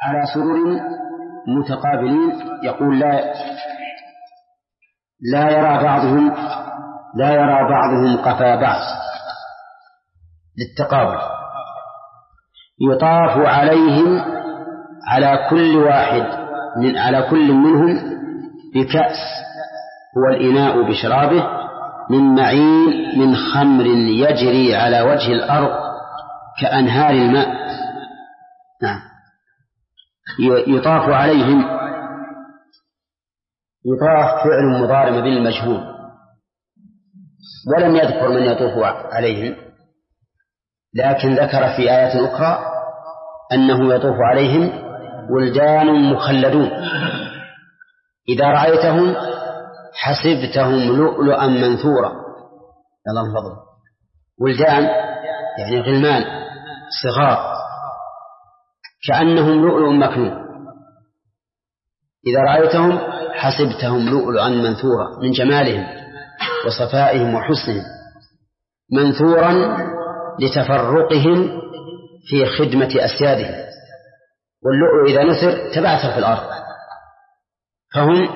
على سرر متقابلين. يقول لا يرى بعضهم قفا بعض للتقابل. يطاف عليهم على كل منهم بكأس، هو الإناء بشرابه، من معين من خمر يجري على وجه الأرض كأنهار الماء. نعم. يطاف عليهم، يطاف فعل مضارع بالمجهول، ولم يذكر من يطوف عليهم، لكن ذكر في آيات أخرى أنه يطوف عليهم ولدان مخلدون إذا رأيتهم حسبتهم لؤلؤا منثورا. الله فضل. ولدان يعني غلمان صغار كأنهم لؤلؤ مكنون، إذا رأيتهم حسبتهم لؤلؤا منثورا، من جمالهم وصفائهم وحسنهم، منثورا لتفرقهم في خدمة أسيادهم، واللؤلؤ إذا نثر تبعثر في الأرض، فهم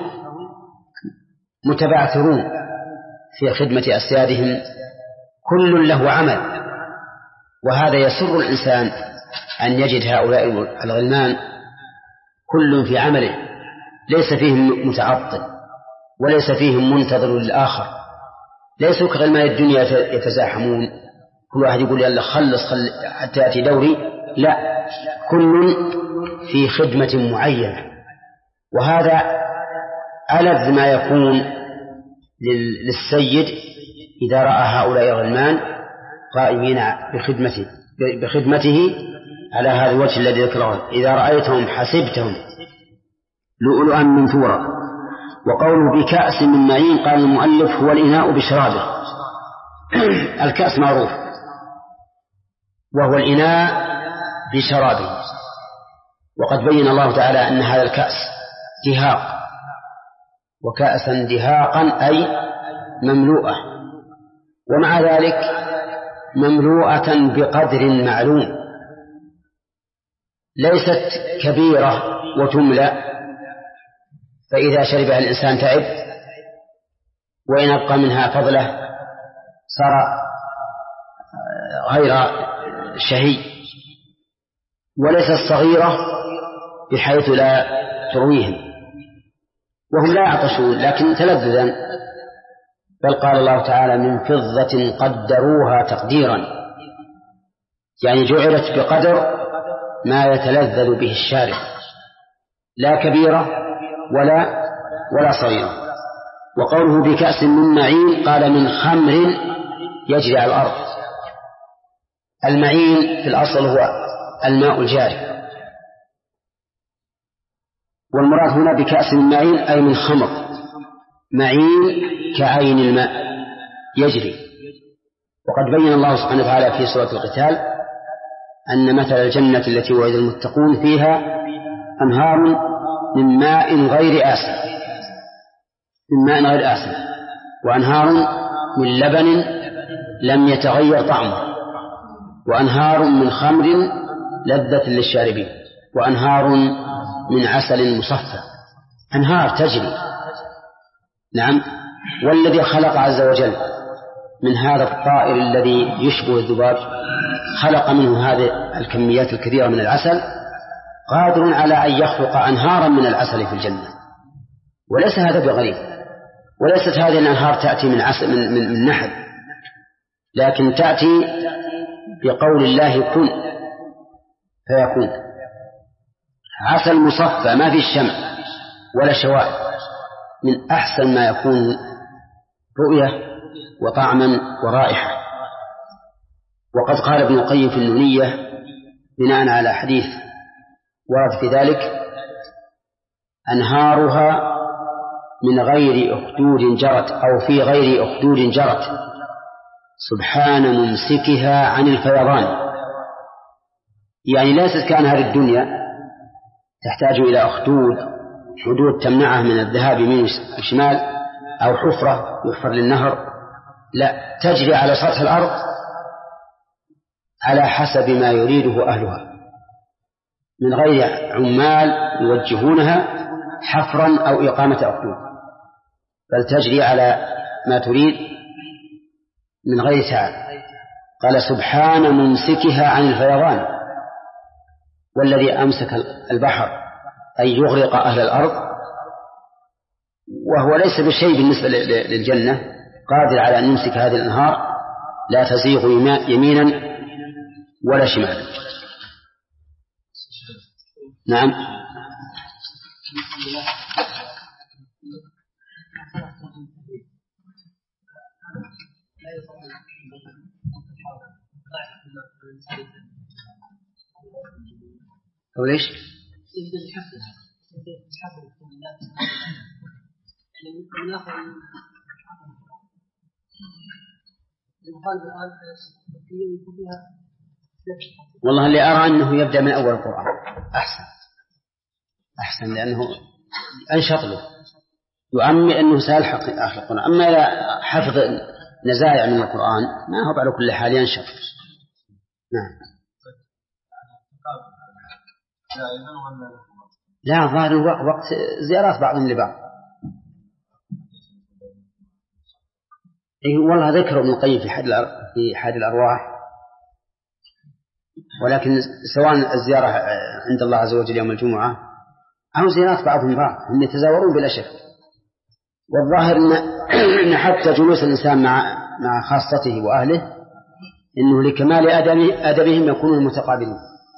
متبعثرون في خدمة أسيادهم، كل له عمل. وهذا يسر الإنسان أن يجد هؤلاء الغلمان كل في عمله، ليس فيهم متعطل وليس فيهم منتظر للآخر، ليسوا كغلمان الدنيا يتزاحمون، كل واحد يقول يلا خلص حتى يأتي دوري، لا، كل في خدمة معينة. وهذا ألذ ما يكون للسيد إذا رأى هؤلاء الغلمان قائمين بخدمته على هذا الوجه الذي ذكره، إذا رأيتهم حسبتهم لؤلؤا منثورا. وقوله بكأس من معين، قال المؤلف هو الإناء بشرابه. الكأس معروف وهو الإناء بشرابه، وقد بين الله تعالى أن هذا الكأس دهاق، وكأسا دهاقا أي مملوءة، ومع ذلك مملوءة بقدر معلوم، ليست كبيرة وتملأ فإذا شربها الإنسان تعب، وإن أبقى منها فضله صار غير شهي، وليست صغيرة بحيث لا ترويهم، وهم لا يعطشون لكن تلذذا، بل قال الله تعالى من فضة قدروها تقديرا، يعني جعلت بقدر ما يتلذذ به الشارب، لا كبيرة ولا صغيرة. وقوله بكأس من معين، قال من خمر يجري على الأرض. المعين في الأصل هو الماء الجاري، والمراد هنا بكأس من معين أي من خمر، معين كعين الماء يجري. وقد بين الله سبحانه وتعالى في سورة القتال أن مثل الجنة التي وعد المتقون فيها أنهار من ماء غير آسن، وأنهار من لبن لم يتغير طعمه، وأنهار من خمر لذة للشاربين، وأنهار من عسل مصفى، أنهار تجري. نعم. والذي خلق عز وجل من هذا الطائر الذي يشبه الذباب، خلق منه هذه الكميات الكثيرة من العسل، قادر على أن يخلق أنهارا من العسل في الجنة، وليس هذا بغريب، وليست هذه الأنهار تأتي من عسل من نحل، لكن تأتي بقول الله كن فيكون. عسل مصفى ما في الشمع ولا شوائب، من أحسن ما يكون رؤية وطعما ورائحة. وقد قال ابن القيم في النونية بناء على حديث ورد في ذلك: أنهارها من غير أخدود جرت، أو في غير أخدود جرت، سبحان ممسكها عن الفيضان. يعني ليست كأنهار الدنيا تحتاج إلى أخدود، حدود تمنعها من الذهاب يمين وشمال، أو حفرة يحفر للنهر، لا، تجري على سطح الأرض على حسب ما يريده أهلها. من غير عمال يوجهونها حفرا أو إقامة أخدود، بل تجري على ما تريد من غير تعب. قال سبحان ممسكها عن الفيضان، والذي أمسك البحر أي يغرق أهل الأرض، وهو ليس بشيء بالنسبة للجنة، قادر على أن يمسك هذه الأنهار لا تزيغ يمينا ولا شمالا. نعم. أو ليش؟ والله اللي أرى أنه يبدأ من أول القرآن أحسن لأنه أنشط له، يؤمن أنه سيلحق آخر القرآن. أما إذا حفظ نزايا من القرآن ما هو على كل حال ينشط. نعم. لا، ظاهر وقت زيارات بعضهم لبعض. والله ذكر ابن القيم في حاد الأرواح، ولكن سواء الزيارة عند الله عز وجل يوم الجمعة أو زيارات بعضهم بعض هم يتزاورون بلا شك. والظاهر أن حتى جلوس الإنسان مع خاصته وأهله إنه لكمال أدبهم يكونون متقابلين.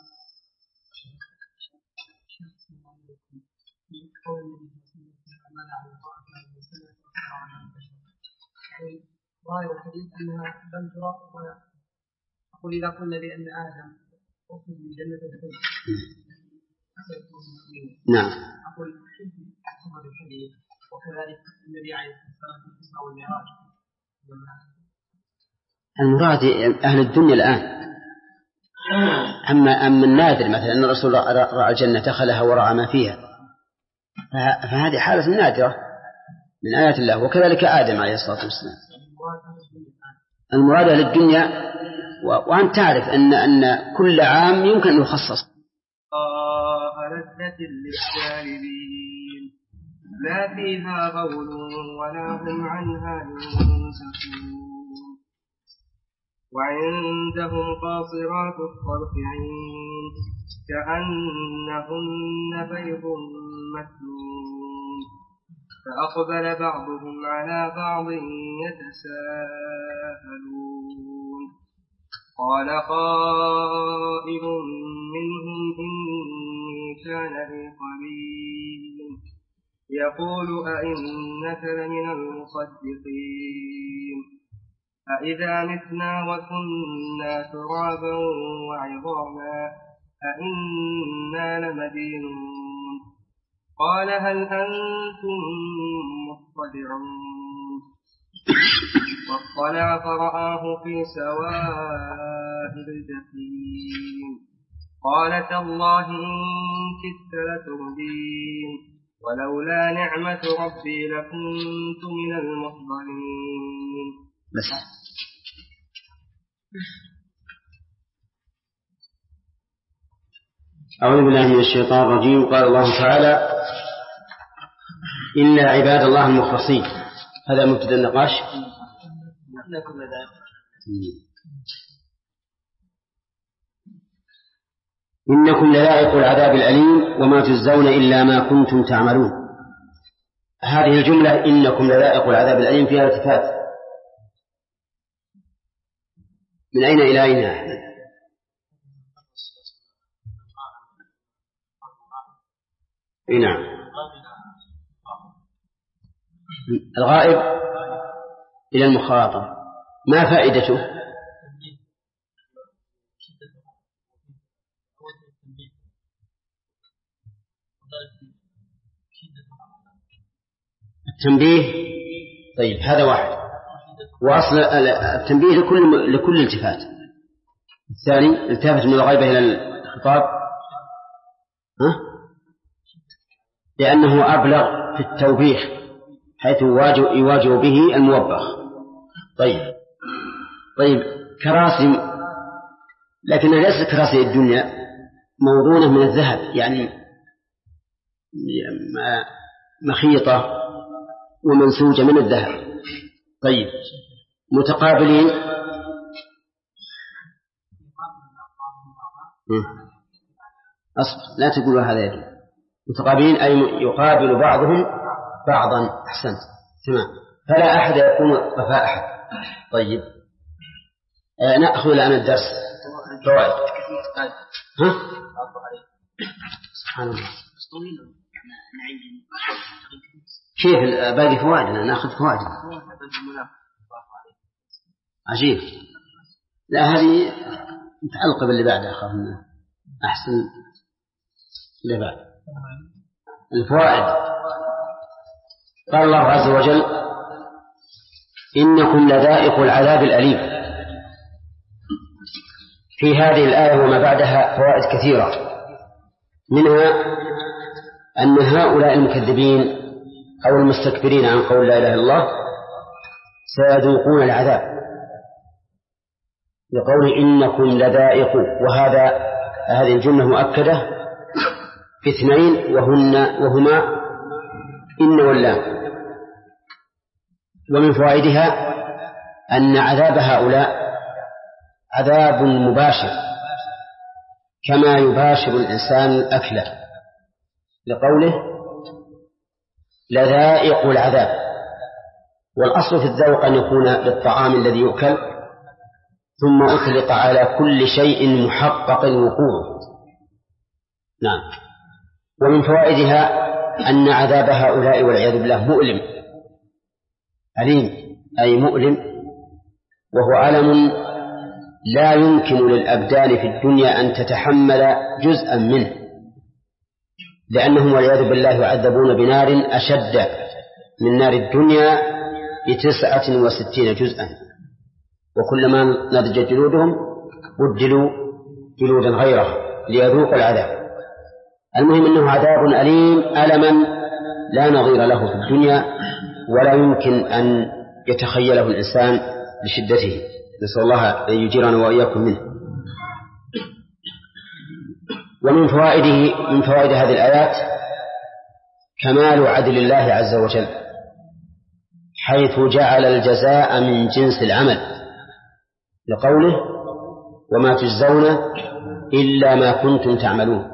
ظاهر الحديث أنها لم ترى، وأقول إذا قلنا بأن آدم أخذ من جنة الخلد. نعم. أقول أحسن الحديث، وكذلك النبي عليه الصلاة والسلام والمعراج. المراد أهل الدنيا الآن. أما النادر مثلا أن الرسول رأى الجنة دخلها ورأى ما فيها، فهذه حالة نادرة من آيات الله. وكذلك آدم عليه الصلاة والسلام. المراد للدنيا، وأن تعرف أن كل عام يمكن أن يخصص. لذة للشاربين لا فيها غول ولا هم عنها ينزفون وعندهم قاصرات الطرف عين كأنهن بيض مكنون فأقبل بعضهم على بعض يتساءلون قال قائل منهم إني كان لي قرين يقول أئنك لمن المصدقين أئذا متنا وكنا ترابا وعظاما أئنا لمدينون قال هل أنتم مطلعون فاطلع فرآه في سواء الجحيم قال تالله إن كدت لتردين ولولا نعمة ربي لكنت من المحضرين. أعوذ بالله من الشيطان الرجيم. قال الله تعالى إلا عباد الله المخلصين. هذا مبتدأ النقاش. إنكم لذائق العذاب الأليم وما تجزون إلا ما كنتم تعملون. هذه الجملة إنكم لذائق العذاب الأليم فيها التفات. من أين إلى أين يا أحمد؟ نعم. الغائب إلى المخاطر. ما فائدته؟ التنبيه. طيب هذا واحد، وأصل التنبيه لكل التفات. الثاني التفت من الغيبة إلى الخطاب لأنه أبلغ في التوبيخ حيث يواجه به الموبخ. طيب كراسي، لكن ليست كراسي الدنيا موضونة من الذهب، يعني مخيطة ومنسوجة من الذهب. طيب، متقابلين لا تقولوا هذا يجب. متقابلين أي يقابل بعضهم بعضا. أحسنت، تمام. فلا أحد يكون وفاء أحد. طيب، نأخذ الآن الدرس فوائد. سبحان الله، كيف باقي فوائدنا؟ نأخذ فوائد عجيب. لا، هذه متعلقة باللي بعدها. أخذنا أحسن اللي بعد الفوائد. قال الله عز وجل: إنكم لذائق العذاب الأليم. في هذه الآية وما بعدها فوائد كثيرة، منها أن هؤلاء المكذبين أو المستكبرين عن قول لا إله إلا الله سيذوقون العذاب، لقول إنكم لذائق، هذه الجملة مؤكدة باثنين وهما إن واللام. ومن فوائدها أن عذاب هؤلاء عذاب مباشر كما يباشر الإنسان الأكل، لقوله لذائق العذاب. والأصل في الذوق أن يكون للطعام الذي يؤكل، ثم أطلق على كل شيء محقق وقوعه. نعم. ومن فوائدها أن عذاب هؤلاء والعياذ بالله مؤلم أليم، أي مؤلم، وهو ألم لا يمكن للأبدان في الدنيا أن تتحمل جزءا منه، لأنهم والعياذ بالله يعذبون بنار أشد من نار الدنيا ب69 جزءا، وكلما نضجت جلودهم بدلوا جلودا غيره ليذوقوا العذاب. المهم أنه عذاب أليم، ألما لا نظير له في الدنيا ولا يمكن أن يتخيله الإنسان لشدته. نسأل الله أن يجيرنا وإياكم منه. ومن فوائد هذه الآيات كمال عدل الله عز وجل، حيث جعل الجزاء من جنس العمل، لقوله وما تجزون إلا ما كنتم تعملون،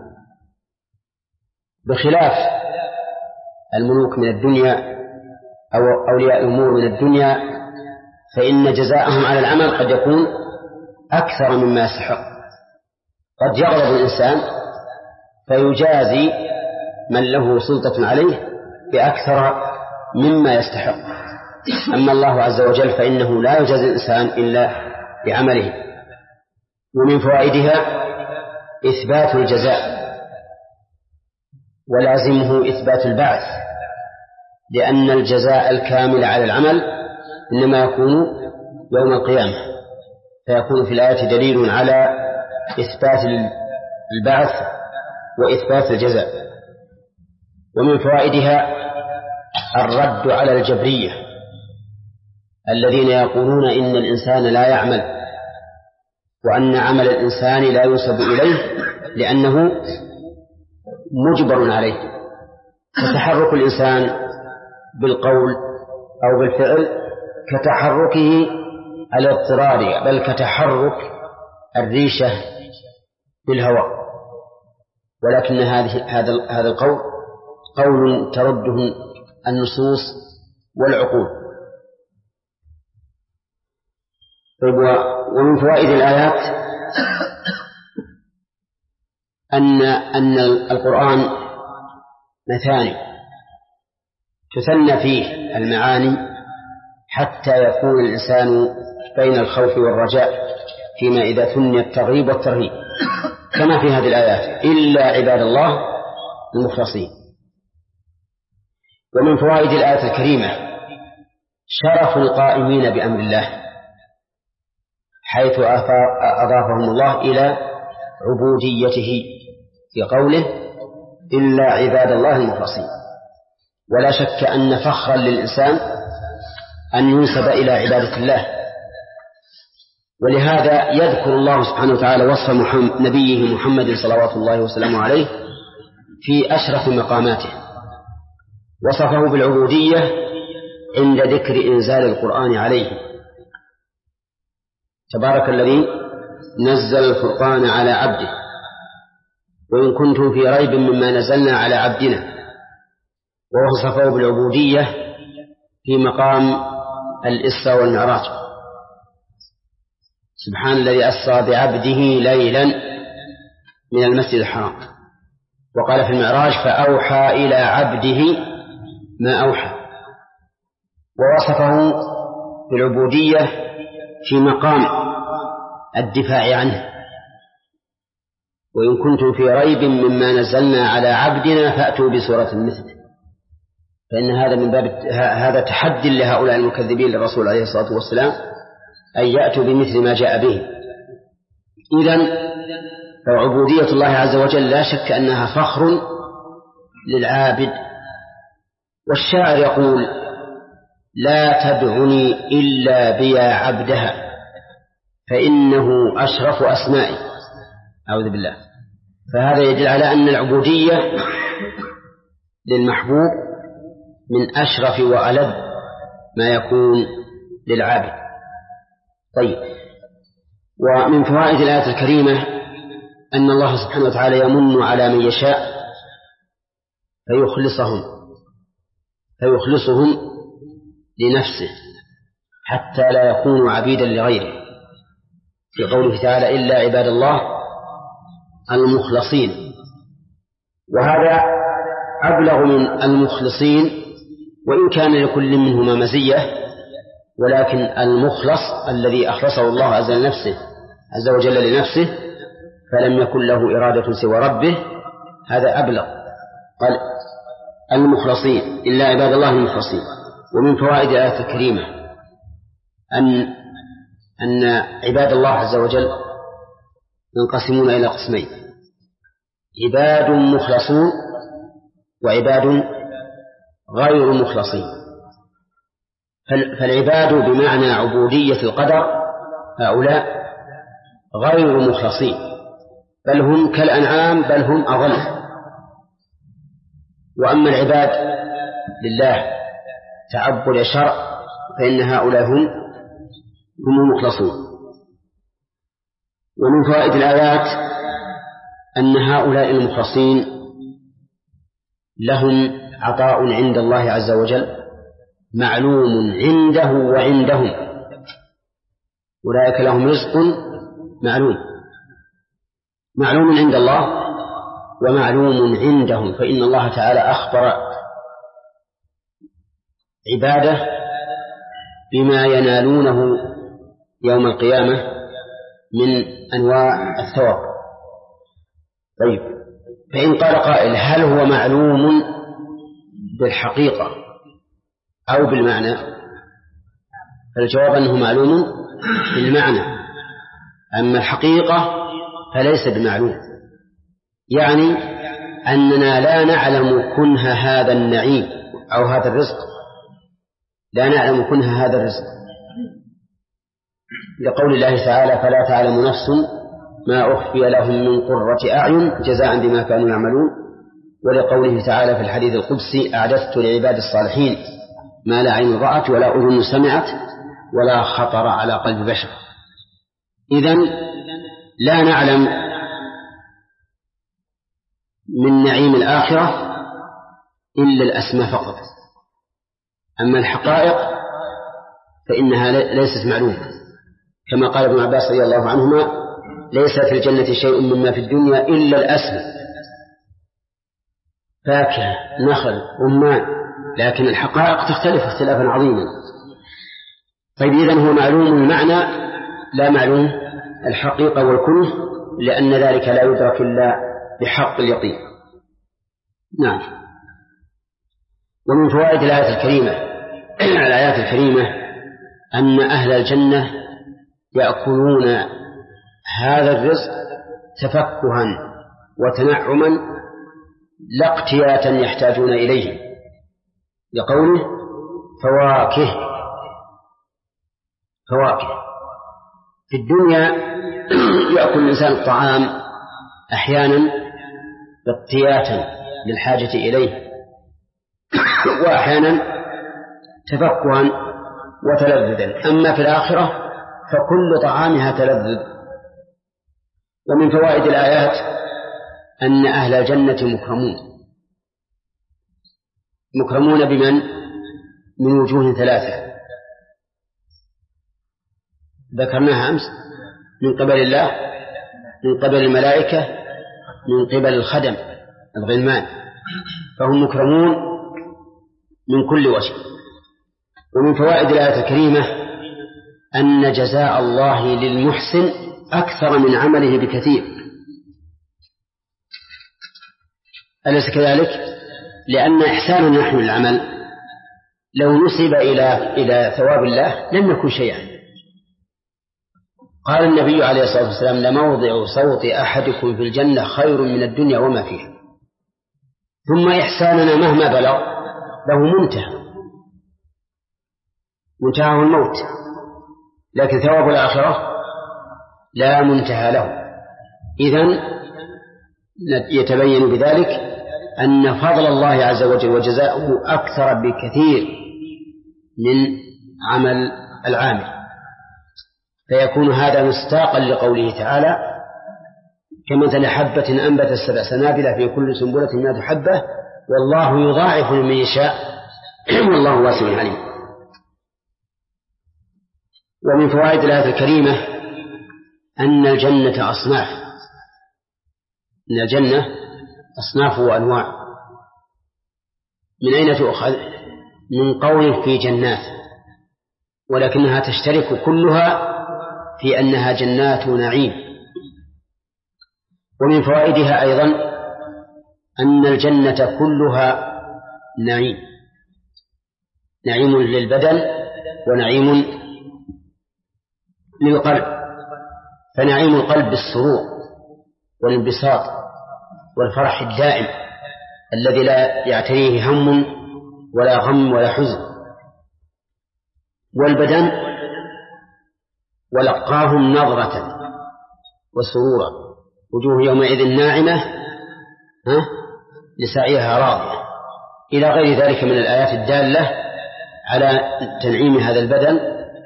بخلاف الملوك من الدنيا أو أولياء الأمور من الدنيا، فإن جزاءهم على العمل قد يكون أكثر مما يستحق. قد يغضب الإنسان فيجازي من له سلطة عليه بأكثر مما يستحق، أما الله عز وجل فإنه لا يجازي الإنسان إلا بعمله. ومن فوائدها إثبات الجزاء، ولازمه إثبات البعث، لأن الجزاء الكامل على العمل إنما يكون يوم القيامة، فيكون في الآية دليل على إثبات البعث وإثبات الجزاء. ومن فوائدها الرد على الجبرية الذين يقولون إن الإنسان لا يعمل، وأن عمل الإنسان لا ينسب إليه لأنه مجبر عليه، فتحرك الإنسان بالقول أو بالفعل كتحركه الاضطراري، بل كتحرك الريشة بالهواء. ولكن هذا القول قول ترده النصوص والعقول. ومن فوائد الآيات أن القرآن مثاني تثنى فيه المعاني حتى يكون الإنسان بين الخوف والرجاء فيما إذا ثني الترغيب والترهيب، كما في هذه الآيات إلا عباد الله المخلصين. ومن فوائد الآية الكريمة شرف القائمين بأمر الله، حيث أضافهم الله إلى عبوديته في قوله إلا عباد الله المخلصين. ولا شك أن فخرا للإنسان أن ينسب إلى عبادة الله، ولهذا يذكر الله سبحانه وتعالى وصف نبيه محمد صلوات الله وسلامه عليه في أشرف مقاماته، وصفه بالعبودية عند ذكر إنزال القرآن عليه: تبارك الذي نزل الفرقان على عبده وإن كنتم في ريب مما نزلنا على عبدنا. ووصفه بالعبودية في مقام الإسراء والمعراج: سبحان الذي أسرى بعبده ليلا من المسجد الحرام. وقال في المعراج: فأوحى إلى عبده ما أوحى. ووصفه بالعبودية في مقام الدفاع عنه: وإن كنتم في ريب مما نزلنا على عبدنا فأتوا بسورة مثله. فإن هذا من باب هذا تحدي لهؤلاء المكذبين للرسول عليه الصلاة والسلام أن يأتوا بمثل ما جاء به. إذن فعبودية الله عز وجل لا شك أنها فخر للعابد. والشاعر يقول: لا تدعني إلا بيا عبدها فإنه أشرف أسمائي. أعوذ بالله. فهذا يدل على أن العبودية للمحبوب من أشرف وألذ ما يكون للعابد. طيب، ومن فوائد الآية الكريمة أن الله سبحانه وتعالى يمن على من يشاء فيخلصهم لنفسه حتى لا يكونوا عبيدا لغيره، في قوله تعالى: إلا عباد الله المخلصين. وهذا أبلغ من المخلصين، وإن كان لكل منهما مزية، ولكن المخلص الذي أخلصه الله عز وجل لنفسه فلم يكن له إرادة سوى ربه، هذا أبلغ. قال المخلصين، إلا عباد الله المخلصين. ومن فوائد الآية الكريمة أن عباد الله عز وجل ينقسمون إلى قسمين: عباد مخلصون وعباد غير مخلصين. فالعباد بمعنى عبودية القدر هؤلاء غير مخلصين، بل هم كالأنعام، بل هم أضل. وأما العباد لله تعبد شرع فإن هؤلاء هم المخلصون. ومن فوائد الآيات أن هؤلاء المخلصين لهم عطاء عند الله عز وجل معلوم عنده وعندهم، أولئك لهم رزق معلوم عند الله ومعلوم عندهم. فإن الله تعالى أخبر عباده بما ينالونه يوم القيامة من أنواع الثواب. طيب، فإن قال قائل: هل هو معلوم بالحقيقة أو بالمعنى؟ فالجواب أنه معلوم بالمعنى، أما الحقيقة فليس بمعلوم. يعني أننا لا نعلم كنه هذا النعيم أو هذا الرزق، لا نعلم كنه هذا الرزق، لقول الله تعالى: فلا تعلم نفس ما أخفي لهم من قرة أعين جزاء بما كانوا يعملون. ولقوله تعالى في الحديث القدسي: أعددت لعباد الصالحين ما لا عين رأت ولا أذن سمعت ولا خطر على قلب بشر. إذن لا نعلم من نعيم الآخرة إلا الأسماء فقط، أما الحقائق فإنها ليست معلومة، كما قال ابن عباس رضي الله عنهما: ليس في الجنة شيء مما في الدنيا إلا الأسماء، فاكهة، نخل، رمان، لكن الحقائق تختلف اختلافا عظيما. طيب، إذن هو معلوم المعنى لا معلوم الحقيقة والكنه، لأن ذلك لا يدرك إلا بحق اليقين. نعم. ومن فوائد الآيات الكريمة أن أهل الجنة يأكلون هذا الرزق تفكها وتنعما لا اقتياتا يحتاجون إليه، لقوله: فواكه. في الدنيا يأكل الإنسان الطعام أحيانا اغتياتا للحاجة إليه، وأحيانا تفكها وتلذذا. أما في الآخرة فكل طعامها تلذذ. ومن فوائد الآيات أن أهل الجنة مكرمون بمن؟ من وجوه ثلاثة ذكرناها أمس: من قبل الله، من قبل الملائكة، من قبل الخدم الغلمان، فهم مكرمون من كل وجه. ومن فوائد الآية الكريمة أن جزاء الله للمحسن أكثر من عمله بكثير. أليس كذلك؟ لأن إحساننا نحن العمل لو نسب إلى ثواب الله لم يكن شيئا. قال النبي عليه الصلاة والسلام: لموضع صوت أحدكم في الجنة خير من الدنيا وما فيها. ثم إحساننا مهما بلغ له منتهى الموت، لكن ثواب الآخرة لا منتهى له. إذن يتبين بذلك أن فضل الله عز وجل وجزاؤه أكثر بكثير من عمل العامل، فيكون هذا مستاقا لقوله تعالى: كمثل حبة أنبتت 7 سنابل في كل سنبلة 100 حبة والله يضاعف لمن يشاء والله واسع عليم. ومن فوائد الآية الكريمة أن الجنة أصناف، أن الجنة أصناف وأنواع. من أين تؤخذ؟ من قوله في جنات، ولكنها تشترك كلها في أنها جنات نعيم. ومن فوائدها أيضا أن الجنة كلها نعيم، نعيم للبدن ونعيم للقلب. فنعيم القلب بالسرور والانبساط والفرح الدائم الذي لا يعتريه هم ولا غم ولا حزن. والبدن ولقاهم نظرة وسرورا، وجوه يومئذ ناعمة لسعيها راضية، إلى غير ذلك من الآيات الدالة على تنعيم هذا البدن.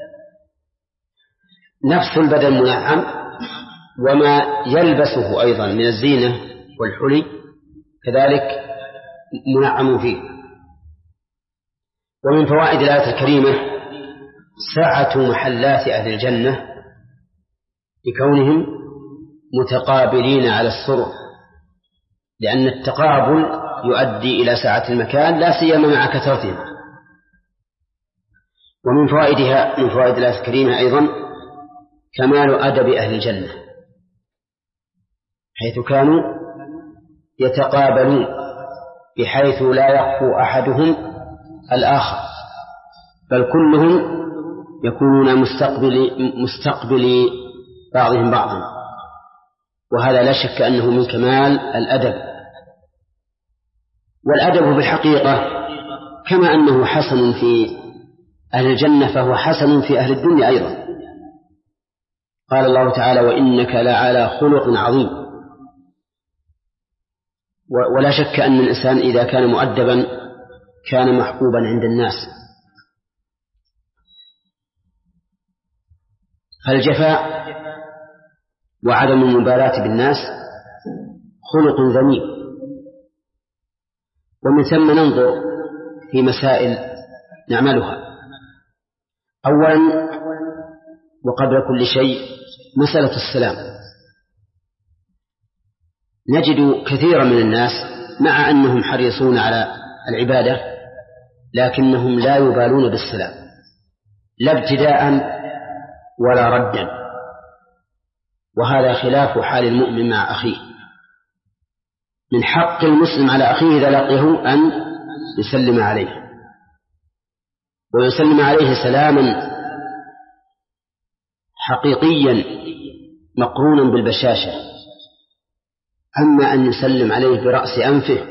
نفس البدن منعم، وما يلبسه أيضا من الزينة والحلي كذلك منعم فيه. ومن فوائد الآية الكريمة سعة محلات أهل الجنة لكونهم متقابلين على السرر، لأن التقابل يؤدي إلى سعة المكان لا سيما مع كثرتهم. ومن فوائدها من فوائد الآية الكريمة أيضا كمال أدب أهل الجنة، حيث كانوا يتقابلون بحيث لا يخفو أحدهم الآخر، بل كلهم يكونون مستقبلي بعضهم بعضا، وهذا لا شك أنه من كمال الأدب. والأدب بالحقيقة كما أنه حسن في أهل الجنة فهو حسن في أهل الدنيا أيضا. قال الله تعالى: وإنك لعلى خلق عظيم. ولا شك أن الإنسان إذا كان مؤدبا كان محبوبا عند الناس. فالجفاء وعدم المبالاة بالناس خلق ذميم. ومن ثم ننظر في مسائل نعملها. أولا وقبل كل شيء مسألة السلام. نجد كثيرا من الناس مع أنهم حريصون على العبادة لكنهم لا يبالون بالسلام، لا ابتداء ولا ردا، وهذا خلاف حال المؤمن مع أخيه. من حق المسلم على أخيه إذا لقيه أن يسلم عليه، ويسلم عليه سلاما حقيقيا مقرونا بالبشاشة. أما أن يسلم عليه برأس أنفه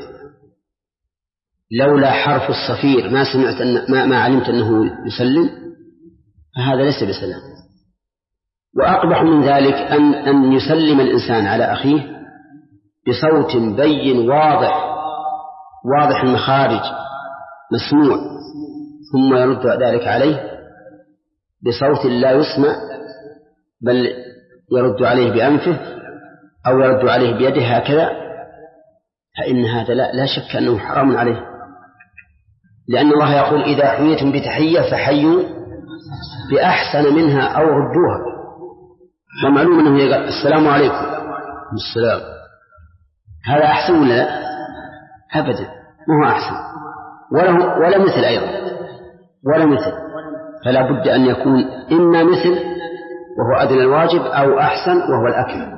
لولا حرف الصفير ما علمت أنه يسلم، فهذا ليس بسلام. وأقبح من ذلك أن يسلم الإنسان على أخيه بصوت بين واضح المخارج مسموع، ثم يرد ذلك عليه بصوت لا يسمع، بل يرد عليه بأنفه أو يرد عليه بيده هكذا، فإن هذا لا شك أنه حرام عليه، لأن الله يقول إذا حييتم بتحية فحيوا بأحسن منها أو ردوها. ومعلوم أنه يقول السلام عليكم السلام، هذا أحسن ولا لا؟ أبدا ما هو أحسن ولا مثل أيضا ولا مثل، فلا بد أن يكون إما مثل وهو أدنى الواجب أو أحسن وهو الأكمل.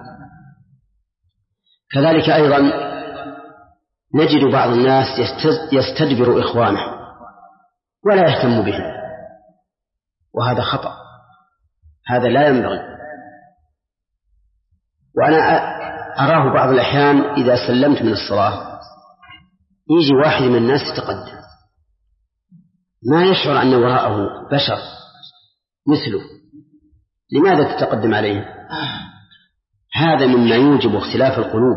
كذلك أيضا نجد بعض الناس يستدبر إخوانه ولا يهتم بهم، وهذا خطأ، هذا لا ينبغي. وأنا أراه بعض الأحيان إذا سلمت من الصلاة يجي واحد من الناس يتقدم، ما يشعر أن وراءه بشر مثله، لماذا تتقدم عليه؟ هذا مما يوجب اختلاف القلوب.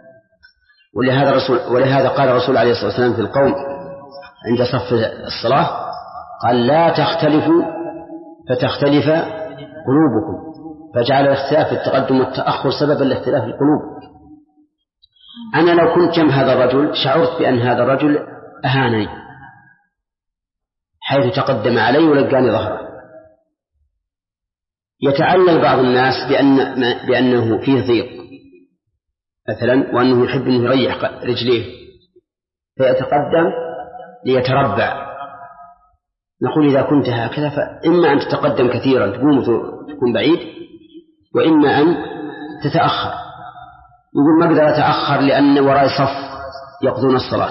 ولهذا قال الرسول عليه الصلاة والسلام في القوم عند صف الصلاة قال لا تختلفوا فتختلف قلوبكم، فجعل الاختلاف التقدم والتأخر سببا لاختلاف القلوب. أنا لو كنت جنب هذا الرجل شعرت بأن هذا الرجل أهانني حيث تقدم علي ولقاني ظهره. يتعلل بعض الناس بأنه فيه ضيق مثلا، وأنه يحب أن يريح رجليه فيتقدم ليتربع. نقول إذا كنت هكذا فإما أن تتقدم كثيرا تقوم تكون بعيد، وإما أن تتأخر. يقول ما أقدر أتأخر لأن وراي صف يقضون الصلاة.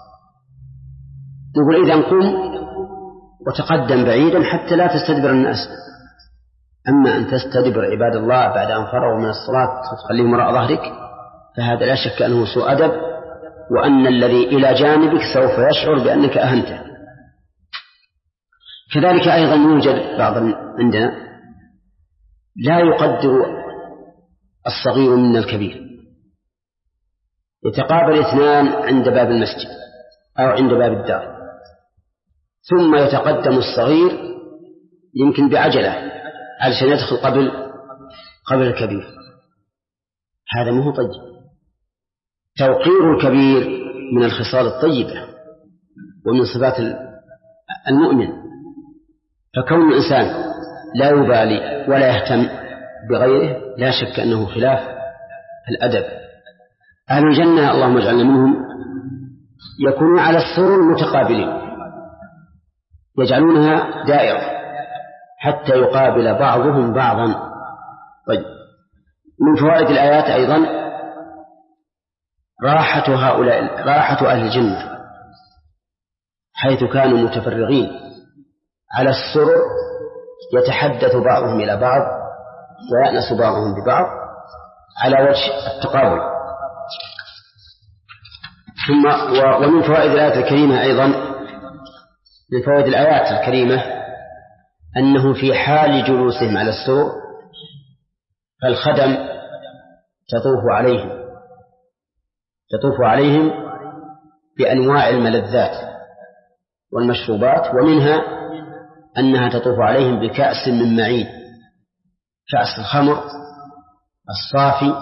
نقول إذا قم وتقدم بعيدا حتى لا تستدبر الناس. أما أن تستدبر عباد الله بعد أن فرغوا من الصلاة تخليهم وراء ظهرك فهذا لا شك أنه سوء أدب، وأن الذي إلى جانبك سوف يشعر بأنك أهنته. كذلك أيضا يوجد بعض عندنا لا يقدر الصغير من الكبير. يتقابل اثنان عند باب المسجد أو عند باب الدار، ثم يتقدم الصغير يمكن بعجلة علشان يدخل قبل الكبير. هذا ما هو طيب. توقير الكبير من الخصال الطيبة ومن صفات المؤمن، فكون الإنسان لا يبالي ولا يهتم بغيره لا شك أنه خلاف الأدب. أهل الجنة اللهم اجعلنا منهم يكونون على السرر المتقابلين، يجعلونها دائرة حتى يقابل بعضهم بعضا. طيب، من فوائد الآيات أيضا راحة أهل الجنة حيث كانوا متفرغين على السرر يتحدث بعضهم إلى بعض ويأنس بعضهم ببعض على وجه التقابل. ثم ومن فوائد الآيات الكريمة أيضا من فوائد الآيات الكريمة أنه في حال جلوسهم على السرر فالخدم تطوف عليهم بأنواع الملذات والمشروبات، ومنها أنها تطوف عليهم بكأس من معين، كأس الخمر الصافي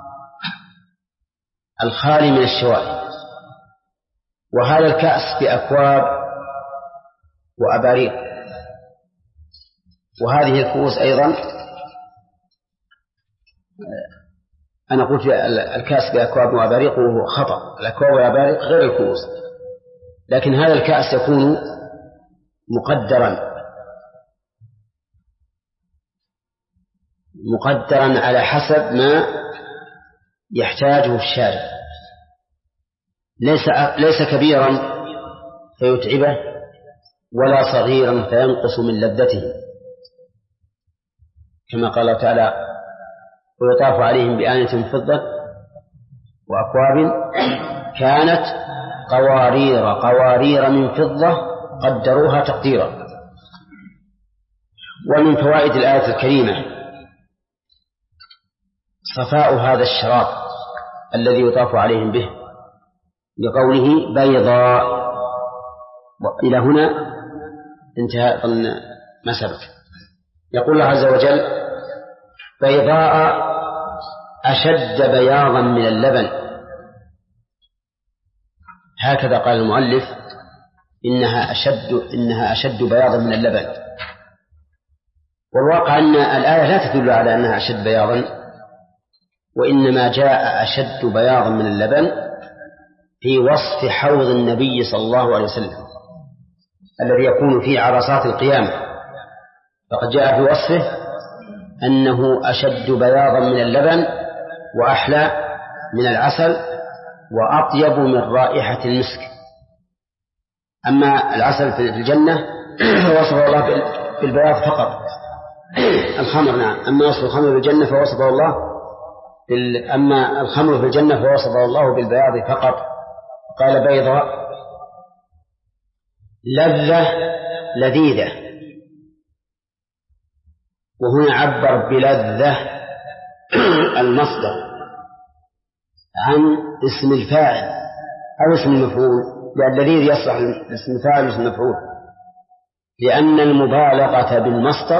الخالي من الشوائب. وهذا الكأس بأكواب وأباريق. وهذه الكؤوس أيضا أنا قلت الكأس بأكواب وأباريق وهو خطأ، الأكواب والأباريق غير الكؤوس، لكن هذا الكأس يكون مقدرا على حسب ما يحتاجه الشارب، ليس كبيرا فيتعبه ولا صغيرا فينقص من لذته، كما قال تعالى ويطاف عليهم بآنية من فضة وأكواب كانت قوارير من فضة قدروها تقديرا. ومن فوائد الآية الكريمة صفاء هذا الشراب الذي يطاف عليهم به، بقوله بيضاء. إلى هنا انتهى ما سبق. يقول الله عز وجل بيضاء أشد بياضا من اللبن. هكذا قال المؤلف إنها أشد بياضا من اللبن. والواقع أن الآية لا تدل على أنها أشد بياضا، وإنما جاء أشد بياضا من اللبن في وصف حوض النبي صلى الله عليه وسلم الذي يكون فيه عرصات القيامة، فقد جاء في وصفه أنه أشد بياضا من اللبن وأحلى من العسل وأطيب من رائحة المسك. أما العسل في الجنة فوصفه الله بالبياض فقط. الخمر نعم، أما وصف الخمر في الجنة فوصفه الله أما الخمر في الجنة فوصفه الله بالبياض فقط. قال بيضاء لذة لذيذة، وهنا عبر بلذة المصدر عن اسم الفاعل أو اسم المفعول، لأن اللذيذ يصلح اسم الفاعل واسم المفعول، لأن المبالغة بالمصدر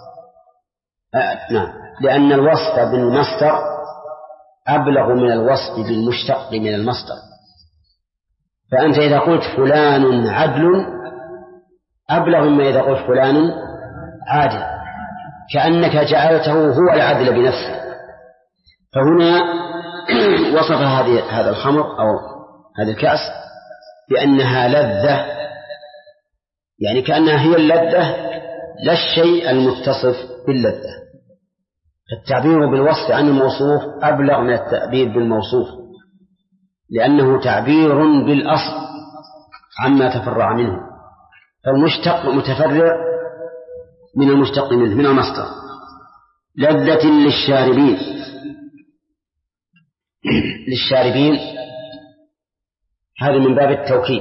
لأن الوصف بالمصدر أبلغ من الوصف بالمشتق من المصدر. فأنت إذا قلت فلان عدل أبلغ مما إذا قلت فلان عادل، كأنك جعلته هو العدل بنفسه. فهنا وصف هذا الخمر أو هذا الكأس بأنها لذة، يعني كأنها هي اللذة لا الشيء المتصف باللذة. التعبير بالوصف عن الموصوف أبلغ من التعبير بالموصوف، لأنه تعبير بالأصل عما تفرع منه، فالمشتق متفرع من المشتق منه من المصدر. لذة للشاربين هذا من باب التوكيد،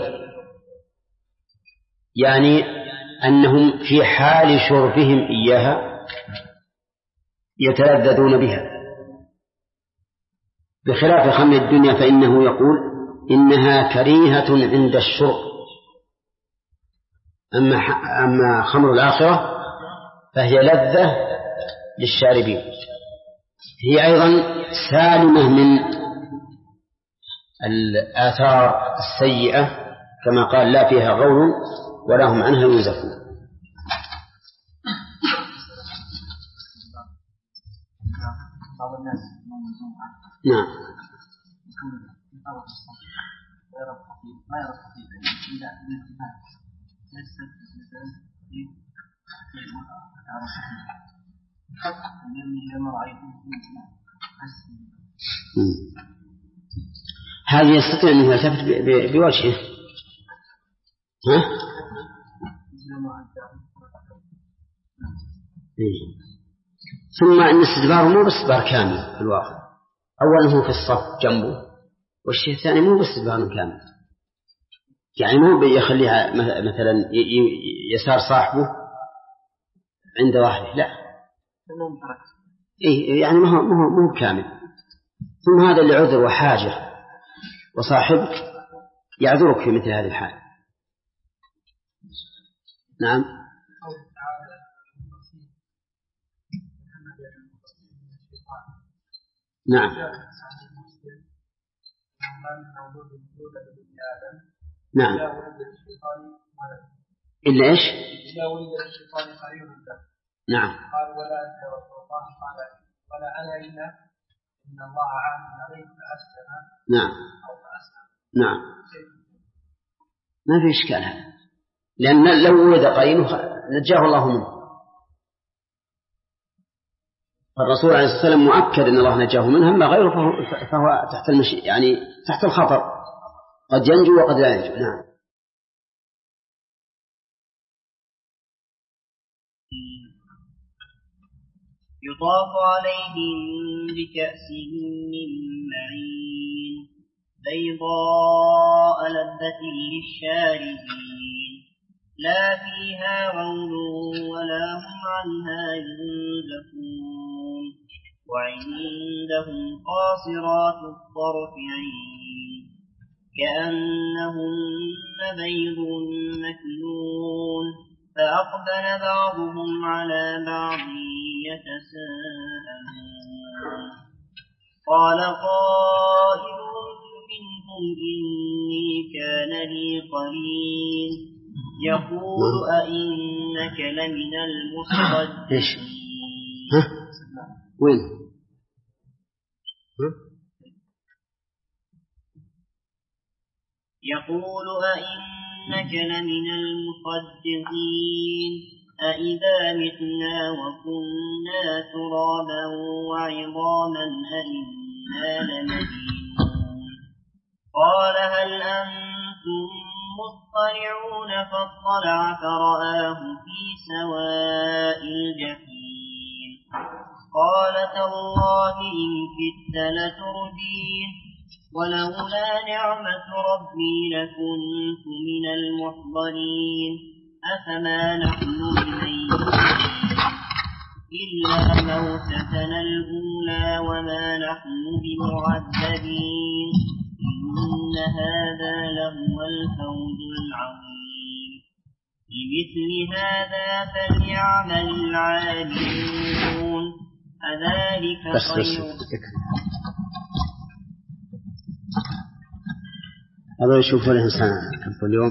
يعني أنهم في حال شربهم إياها يتلذذون بها، بخلاف خمر الدنيا فإنه يقول إنها كريهة عند الشرب. أما خمر الآخرة فهي لذة للشاربين، هي أيضا سالمة من الآثار السيئة كما قال لا فيها غول ولا هم عنها ينزفون. نعم. هذه يستطيع أن يلتفت بوجهه ثم أن استدباره مو باستدبار كامل في الواقع، أولا هو في الصف جنبه، والشيء الثاني مو باستدبار كامل، يعني مو بيخليها مثلا يسار صاحبه عند ظهره، لا يعني ما هو كامل. ثم هذا اللي عذر وحاجة، وصاحبك يعذرك في مثل هذه الحال. نعم. نعم. نعم. إلا إيش؟ نعم. قال ولا أنت رسول الله قال ولا أنا إلا إن الله عامل عليك فأسلم. نعم. أو فأسلم. نعم. ما في إشكال هذا، لأن لو ولد قرينه نجاه الله منه. الرسول عليه الصلاة والسلام مؤكد أن الله نجاه منه، أما غيره فهو تحت يعني تحت الخطر، قد ينجو وقد لا ينجو. نعم. يطاف عليهم بكأس من معين بيضاء لذة للشاربين لا فيها غول ولا هم عنها ينزفون وعندهم قاصرات الطرف عين كأنهن بيض مكنون فأقبل بعضهم على بعض يتساءلون قال قائل منهم إني كان لي قرين يقول أئنك لمن المصدقين وين يقول أئنك لمن المصدقين أئذا متنا وكنا ترابا وعظاما أئنا لمدينون قال هل أنتم مطلعون فاطلع فرآه في سواء الجحيم قال تالله إن كدت لتردين ولولا نعمة ربي لكنت من المحضرين أفما نحن بميتين إلا موتتنا الأولى وما نحن بمعذبين إن هذا لهو الفوز العظيم لمثل هذا فليعمل العاملون أذلك خير. هذا يشوفه الإنسان كل يوم،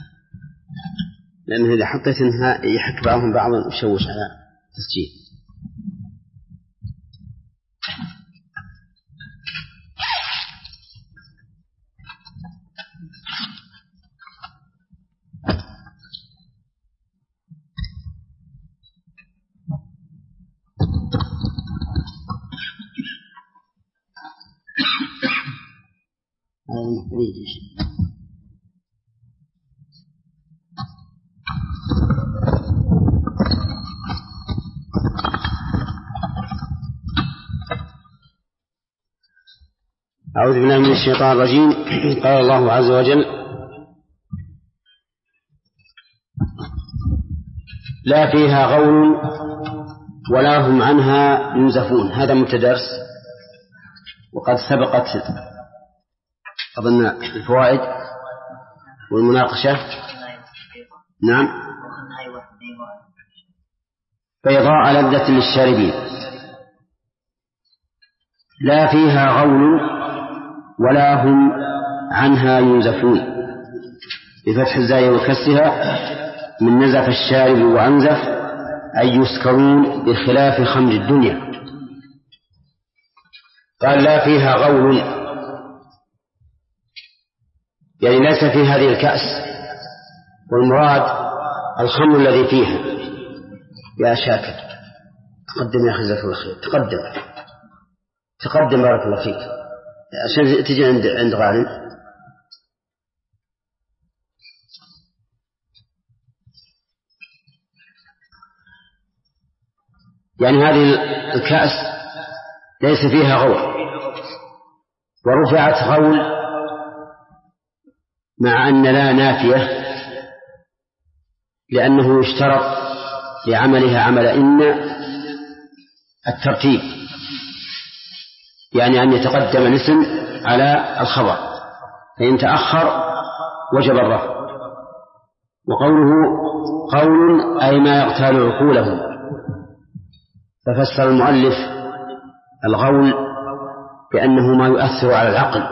لأنه إذا حطيت إنها يحك بعضهم بعضا ويشوش على تسجيل. أعوذ بالله من الشيطان الرجيم. قال الله عز وجل: لا فيها غول ولا هم عنها ينزفون. هذا متدرس، وقد سبقت أظن الفوائد والمناقشة. نعم. بيضاء لذة للشاربين. لا فيها غول ولا هم عنها ينزفون، بفتح الزاي وكسرها، من نزف الشارب وأنزف أي يسكرون بخلاف خمر الدنيا. قال لا فيها غول، يعني ليس في هذه الكأس، والمراد الخمر الذي فيها. يا شاكر تقدم يا أخي جزاك الله خير، تقدم بارك الله فيك عشان تجي عند غانم. يعني هذه الكأس ليس فيها غول، ورفعت غول مع أن لا نافية، لأنه يشترط لعملها عمل إن الترتيب، يعني أن يتقدم الاسم على الخبر، فإن تأخر وجب الرفع. وقوله قول أي ما يغتال عقولهم، ففسر المؤلف الغول بأنه ما يؤثر على العقل.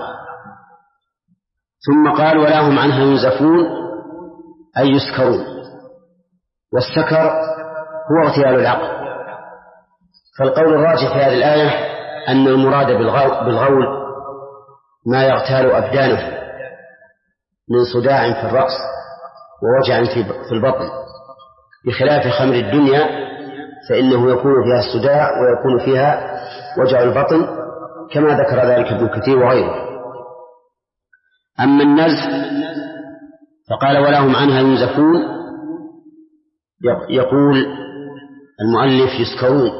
ثم قال ولا هم عنها ينزفون أي يسكرون، والسكر هو اغتيال العقل. فالقول الراجح في هذه الآية أن المراد بالغول ما يغتال أبدانه من صداع في الرأس ووجع في البطن، بخلاف خمر الدنيا فإنه يكون فيها الصداع ويكون فيها وجع البطن، كما ذكر ذلك ابن كثير وغيره. أما النزف فقال ولا هم عنها ينزفون، يقول المؤلف يسكرون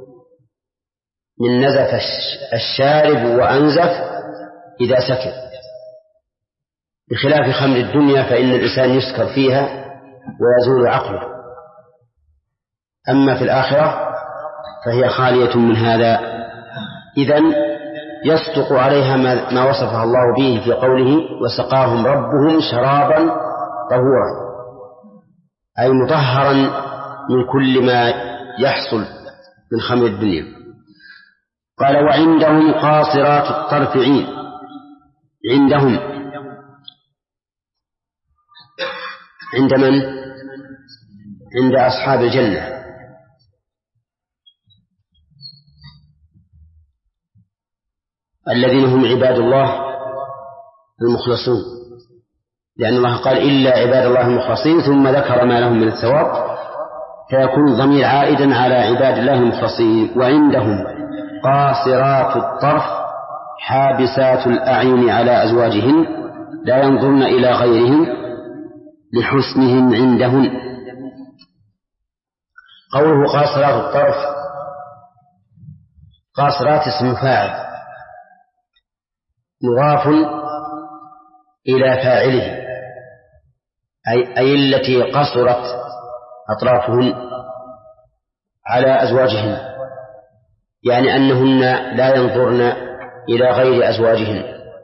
من نزف الشارب وأنزف إذا سكر، بخلاف خمر الدنيا فإن الإنسان يسكر فيها ويزول عقله. أما في الآخرة فهي خالية من هذا إذن يصدق عليها ما وصفها الله به في قوله وسقاهم ربهم شرابا طهورا، أي مطهرا من كل ما يحصل من خمر الدنيا. قال وعندهم قاصرات الطرف عين. عندهم عند من؟ عند أصحاب الجنة. الذين هم عباد الله المخلصون، لأن الله قال إلا عباد الله المخلصين ثم ذكر ما لهم من الثواب، فيكون الضمير عائدا على عباد الله المخلصين. وعندهم قاصرات الطرف حابسات الأعين على أزواجهن لا ينظرن إلى غيرهم لحسنهم عندهن. قوله قاصرات الطرف، قاصرات اسم فاعل مضاف إلى فاعله، أي التي قصرت أطرافهن على أزواجهن، يعني أنهن لا ينظرن إلى غير أزواجهن.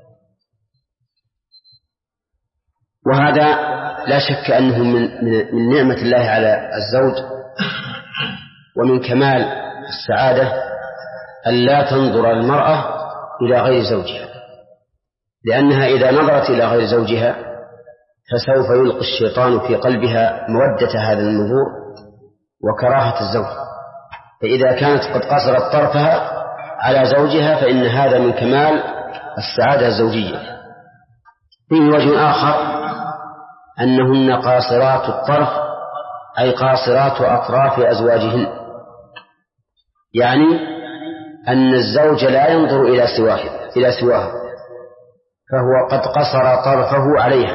وهذا لا شك أنه من نعمة الله على الزوج، ومن كمال السعادة أن لا تنظر المرأة إلى غير زوجها، لأنها إذا نظرت إلى غير زوجها فسوف يلقي الشيطان في قلبها مودة هذا النظور وكراهة الزوج. فإذا كانت قد قصرت طرفها على زوجها فإن هذا من كمال السعادة الزوجية. فيه وجه آخر أنهن قاصرات الطرف، أي قاصرات أطراف أزواجهن، يعني أن الزوج لا ينظر إلى سواها، فهو قد قصر طرفه عليها،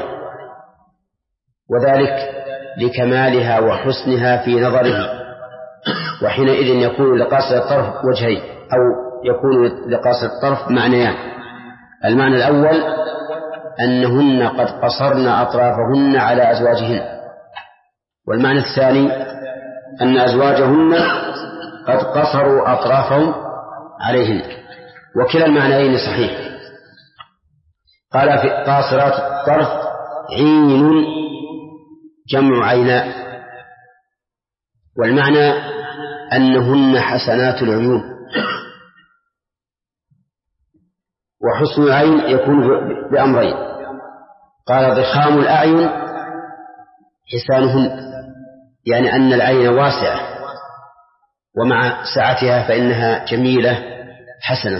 وذلك لكمالها وحسنها في نظره. وحينئذ يكون لقاصر الطرف وجهين، أو يكون لقاصر الطرف معنيان. المعنى الأول أنهن قد قصرن أطرافهن على أزواجهن، والمعنى الثاني أن أزواجهن قد قصروا أطرافهم عليهن، وكلا المعنيين صحيح. قال في قاصرات الطرف عين جمع عيناء، والمعنى أنهن حسنات العيون. وحسن العين يكون بأمرين، قال ضخام الأعين حسانهن، يعني أن العين واسعة ومع سعتها فإنها جميلة حسنة.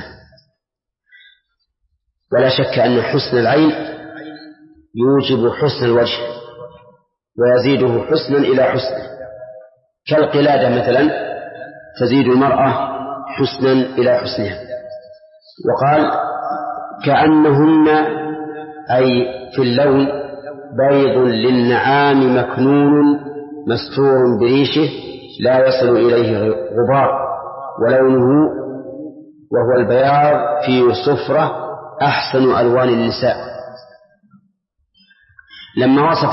ولا شك أن حسن العين يوجب حسن الوجه ويزيده حسنا إلى حسنه، كالقلادة مثلا تزيد المرأة حسنا إلى حسنها. وقال كأنهن أي في اللون بيض للنعام مكنون مستور بريشه لا يصل إليه غبار، ولونه وهو البياض في صفرة أحسن ألوان النساء. لما وصف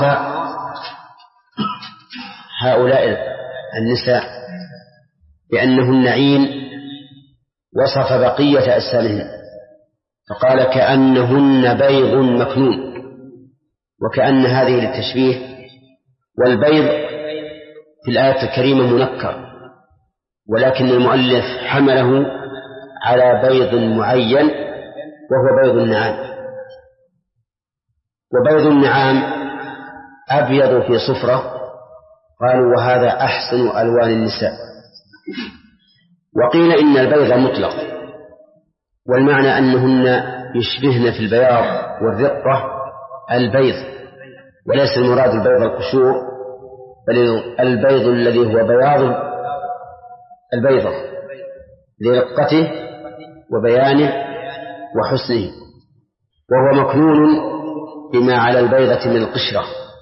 هؤلاء النساء بأنهن عين وصف بقية أجسامهن فقال كأنهن بيض مكنون، وكأن هذه للتشبيه. والبيض في الآية الكريمة منكر، ولكن المؤلف حمله على بيض معين وهو بيض النعام. وبيض النعام أبيض في صفرة، قالوا وهذا أحسن ألوان النساء. وقيل إن البيض مطلق، والمعنى أنهن يشبهن في البياض والرقة البيض، وليس المراد البيض القشور، بل البيض الذي هو بياض البيضة لرقته وبيانه وحسنه، وهو مكنون بما على البيضة من القشرة.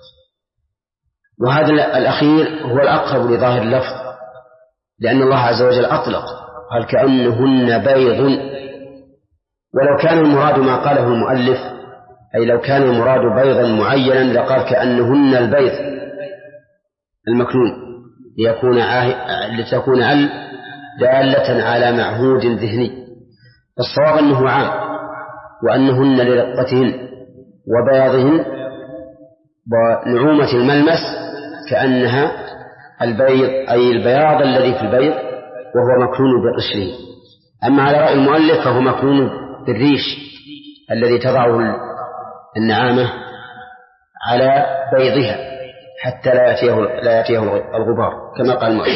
وهذا الأخير هو الأقرب لظاهر اللفظ، لأن الله عز وجل أطلق قال كأنهن بيض. ولو كان المراد ما قاله المؤلف، أي لو كان المراد بيضا معينا لقال كأنهن البيض المكنون، لتكون دالة على معهود ذهني. الصواب أنه عام، وأنهن لرقتهن وبياضهن ونعومة الملمس كأنها البيض، أي البياض الذي في البيض وهو مكنون بقشره. أما على رأي المؤلف فهو مكنون بالريش الذي تضعه النعامة على بيضها حتى لا يأتيه الغبار كما قال المؤلف.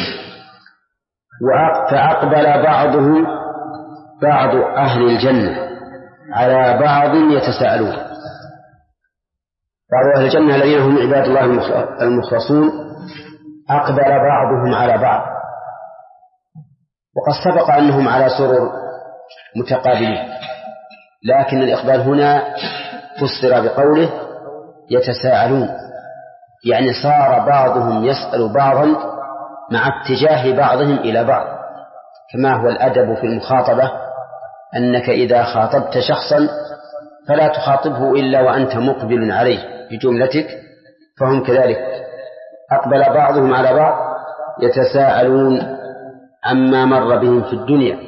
فأقبل بعض أهل الجنة على بعض يتساءلون. بعض أهل الجنة الذين هم عباد الله المخلصون أقبل بعضهم على بعض، وقد سبق أنهم على سرر متقابلين، لكن الإقبال هنا فسر بقوله يتساءلون، يعني صار بعضهم يسأل بعضا مع اتجاه بعضهم إلى بعض، كما هو الأدب في المخاطبة أنك إذا خاطبت شخصا فلا تخاطبه إلا وأنت مقبل عليه بجملتك، فهم كذلك أقبل بعضهم على بعض يتساءلون عما مر بهم في الدنيا.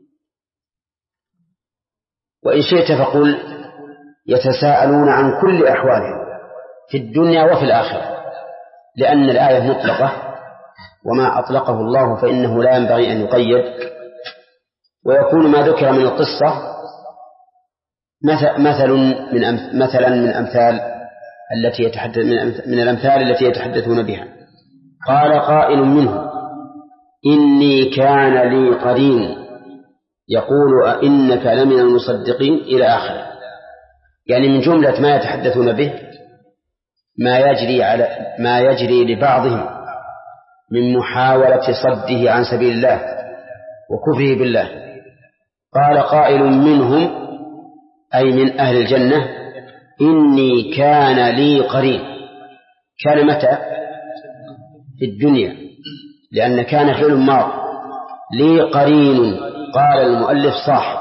وإن شئت فقل يتساءلون عن كل أحوالهم في الدنيا وفي الآخرة، لأن الآية مطلقة، وما أطلقه الله فإنه لا ينبغي أن يقيد. ويكون ما ذكر من القصة مثلا من أمثال الأمثال التي يتحدثون بها. قال قائل منهم إني كان لي قرين يقول أئنك لمن المصدقين إلى آخره. يعني من جملة ما يتحدثون به ما يجري لبعضهم من محاولة صده عن سبيل الله وكفره بالله. قال قائل منهم أي من أهل الجنة إني كان لي قرين. كان متى؟ في الدنيا، لأن كان فعل ماض. لي قرين، قال المؤلف صاحب.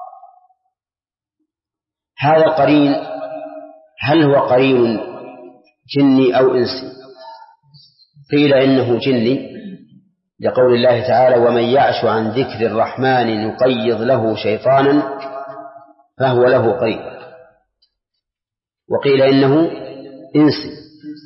هذا القرين هل هو قرين جني أو إنسي؟ قيل إنه جني لقول الله تعالى ومن يعش عن ذكر الرحمن نقيض له شيطانا فهو له قرين. وقيل إنه إنسي،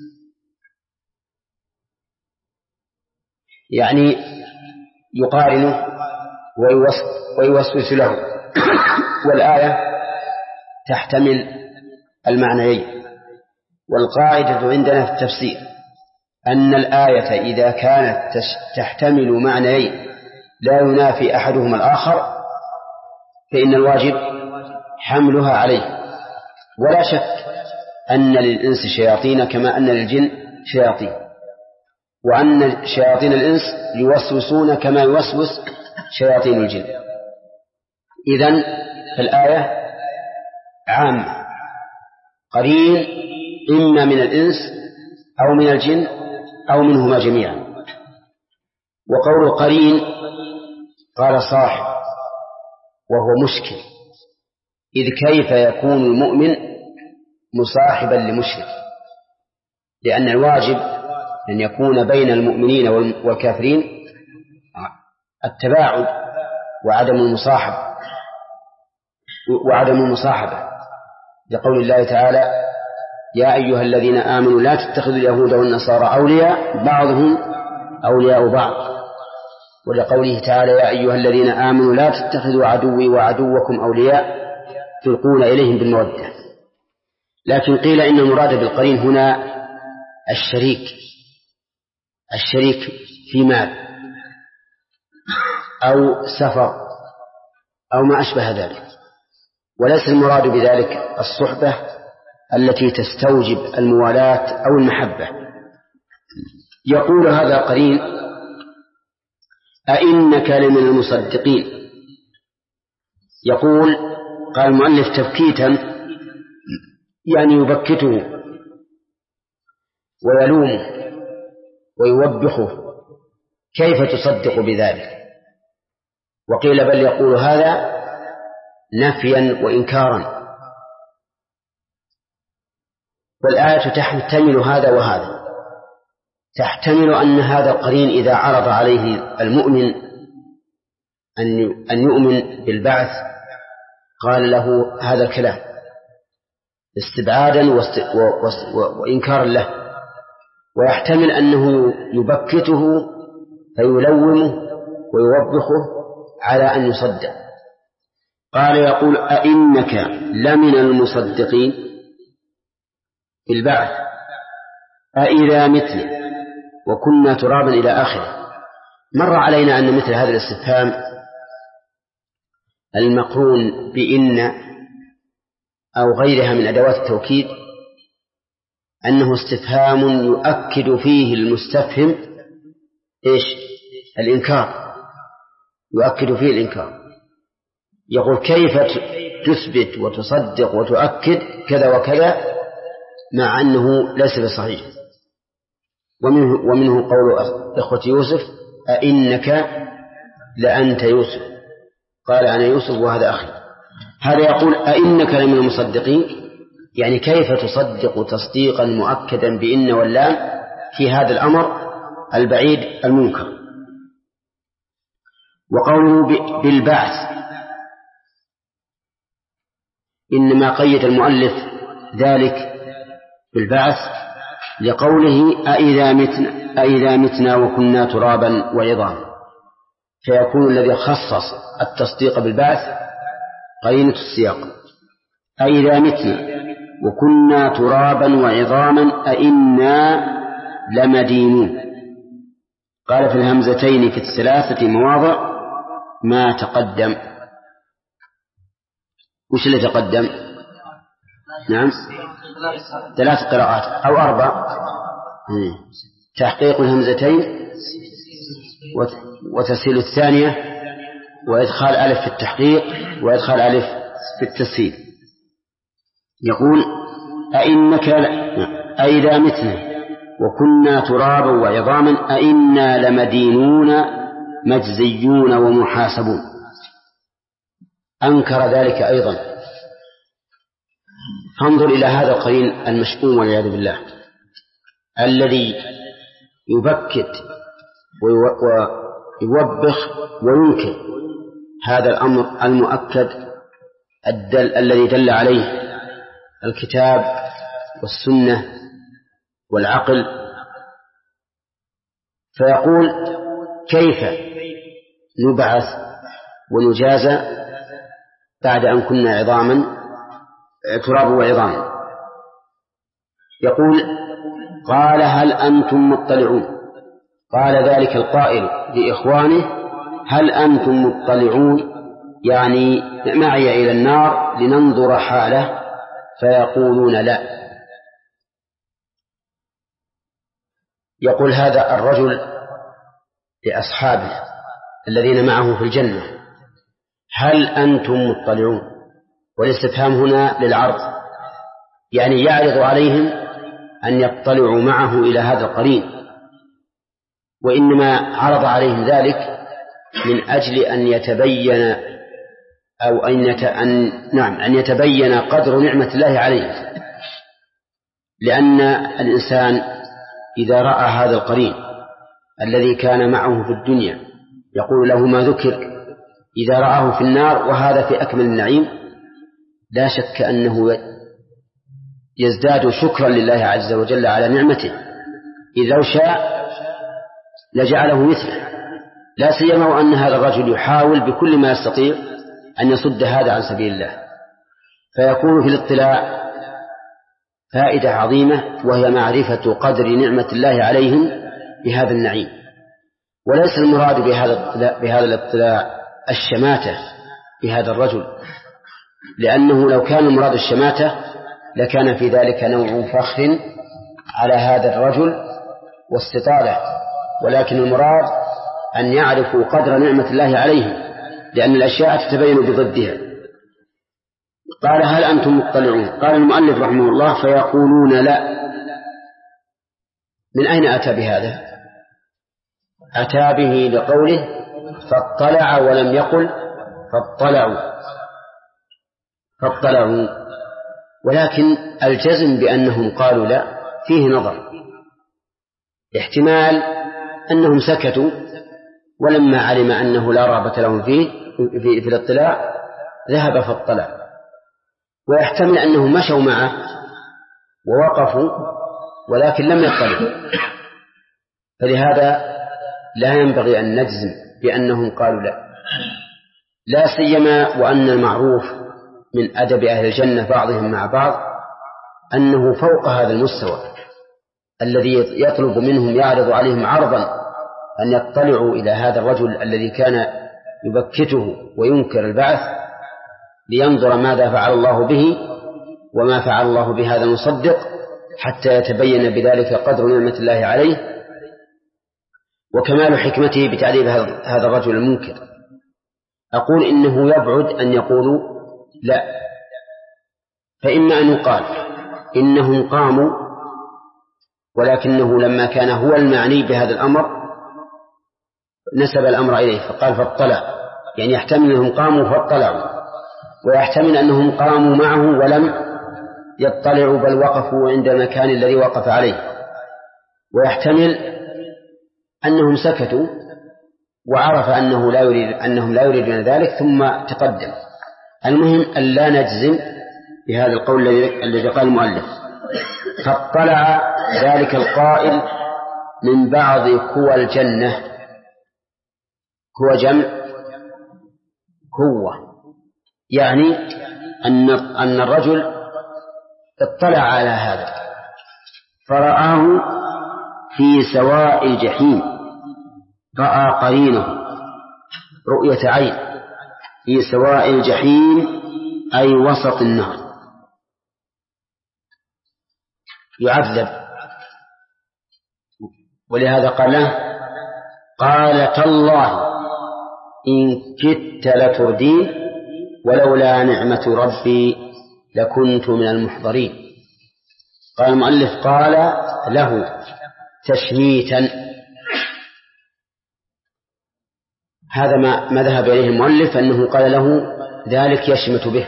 يعني يقارنه ويوسوس له. والآية تحتمل المعنيين. والقاعدة عندنا في التفسير أن الآية إذا كانت تحتمل معنيين لا ينافي أحدهما الآخر فإن الواجب حملها عليه. ولا شك أن للإنس شياطين كما أن للجن شياطين، وأن شياطين الإنس يوسوسون كما يوسوس شياطين الجن. إذن الآية عامة، قرين إما من الإنس أو من الجن أو منهما جميعا. وقول قرين قال صاحب وهو مشكل، إذ كيف يكون المؤمن مصاحبا لمشرك؟ لأن الواجب أن يكون بين المؤمنين والكافرين التباعد وعدم المصاحبة لقول الله تعالى يا أيها الذين آمنوا لا تتخذوا اليهود والنصارى أولياء بعضهم أولياء بعض، ولقوله تعالى يا أيها الذين آمنوا لا تتخذوا عدوي وعدوكم أولياء تلقون إليهم بالمودة. لكن قيل إن المراد بالقرين هنا الشريك في مال أو سفر أو ما أشبه ذلك، وليس المراد بذلك الصحبة التي تستوجب الموالاة أو المحبة. يقول هذا قرين أئنك لمن المصدقين. يقول قال المؤلف تبكيتا يعني يبكته ويلومه ويوبخه كيف تصدق بذلك. وقيل بل يقول هذا نفيا وإنكارا. والآية تحتمل هذا وهذا. تحتمل أن هذا القرين إذا عرض عليه المؤمن أن يؤمن بالبعث قال له هذا الكلام استبعادا وإنكارا له، ويحتمل أنه يبكته فيلومه ويوبخه على أن يصدق. قال يقول أئنك لمن المصدقين بالبعث أئذا متنا وكنا ترابا إلى آخره. مر علينا أن مثل هذا الاستفهام المقرون بإن أو غيرها من أدوات التوكيد أنه استفهام يؤكد فيه المستفهم الإنكار، يؤكد فيه الإنكار. يقول كيف تثبت وتصدق وتؤكد كذا وكذا مع أنه ليس بصحيح. ومنه قول إخوة يوسف أئنك لأنت يوسف، قال أنا يوسف وهذا أخي. هذا يقول أئنك لمن المصدقين، يعني كيف تصدق تصديقا مؤكدا بإن واللام في هذا الأمر البعيد المنكر. وقوله بالبعث إنما قيد المؤلف ذلك بالبعث لقوله أئذا متنا وكنا ترابا وعظاما، فيكون الذي خصص التصديق بالبعث قرينة السياق. أئذا متنا وكنا ترابا وعظاما أئنا لمدينون. قال في الهمزتين في الثلاثة مواضع ما تقدم. وش اللي تقدم؟ نعم 3 قراءات أو 4. تحقيق الهمزتين وتسهيل الثانية وإدخال ألف في التحقيق وإدخال ألف في التسهيل. يقول أئنك أئذا متنا وكنا ترابا وعظاما أئنا لمدينون مجزيون ومحاسبون. أنكر ذلك أيضا. فانظر إلى هذا القرين المشؤوم والعياذ بالله الذي يبكت ويوبخ وينكر هذا الأمر المؤكد الذي دل عليه الكتاب والسنة والعقل. فيقول كيف نبعث ونجازى بعد أن كنا عظاما تراب وعظاما؟ يقول قال هل أنتم مطلعون. قال ذلك القائل لإخوانه هل أنتم مطلعون، يعني معي إلى النار لننظر حاله، فيقولون لا. يقول هذا الرجل لأصحابه الذين معه في الجنة هل أنتم مطلعون، والاستفهام هنا للعرض، يعني يعرض عليهم أن يطلعوا معه إلى هذا القرين، وإنما عرض عليهم ذلك من أجل أن يتبين أو أن يتبين قدر نعمة الله عليه. لأن الإنسان إذا رأى هذا القرين الذي كان معه في الدنيا يقول له ما ذكر، إذا رآه في النار وهذا في أكمل النعيم، لا شك أنه يزداد شكرا لله عز وجل على نعمته، إذ لو شاء لجعله مثله، لا سيما وأن هذا الرجل يحاول بكل ما يستطيع أن يصد هذا عن سبيل الله. فيكون في الاطلاع فائدة عظيمة، وهي معرفة قدر نعمة الله عليهم بهذا النعيم. وليس المراد بهذا الاطلاع الشماتة بهذا الرجل، لأنه لو كان المراد الشماتة لكان في ذلك نوع فخر على هذا الرجل واستطالة، ولكن المراد أن يعرفوا قدر نعمة الله عليهم، لأن الأشياء تتبين بضدها. قال هل أنتم مطلعون؟ قال المؤلف رحمه الله فيقولون لا. من أين أتى بهذا؟ أتى به لقوله فاطلع ولم يقل فاطلعوا، ولكن الجزم بأنهم قالوا لا فيه نظر. احتمال أنهم سكتوا ولما علم أنه لا رغبة لهم في الاطلاع ذهب فاطلع، ويحتمل أنهم مشوا معه ووقفوا ولكن لم يطلعوا، فلهذا لا ينبغي أن نجزم بأنهم قالوا لا سيما وأن المعروف من أدب أهل الجنة بعضهم مع بعض أنه فوق هذا المستوى الذي يطلب منهم، يعرض عليهم عرضا أن يطلعوا إلى هذا الرجل الذي كان يبكته وينكر البعث لينظر ماذا فعل الله به وما فعل الله بهذا المصدق، حتى يتبين بذلك قدر نعمة الله عليه وكمال حكمته بتعذيب هذا الرجل المنكر. أقول إنه يبعد أن يقولوا لا، فإما أن يقال إنهم قاموا ولكنه لما كان هو المعني بهذا الأمر نسب الأمر إليه فقال فاطلع، يعني يحتمل أنهم قاموا فاطلعوا، ويحتمل أنهم قاموا معه ولم يطلعوا بل وقفوا عند المكان الذي وقف عليه، ويحتمل أنهم سكتوا وعرف أنهم لا يريدون ذلك ثم تقدم. المهم أن لا نجزم بهذا القول الذي قال المؤلف فاطلع ذلك القائل من بعض كوى الجنة. كوى جمع كوة، يعني أن الرجل اطلع على هذا فرآه في سواء الجحيم، رأى قرينه رؤية عين في سواء الجحيم أي وسط النار يعذب. ولهذا قال له قال تالله إن كدت لتردين ولولا نعمة ربي لكنت من المحضرين. قال المؤلف قال له تشميتا، هذا ما ذهب إليه المؤلف أنه قال له ذلك يشمت به،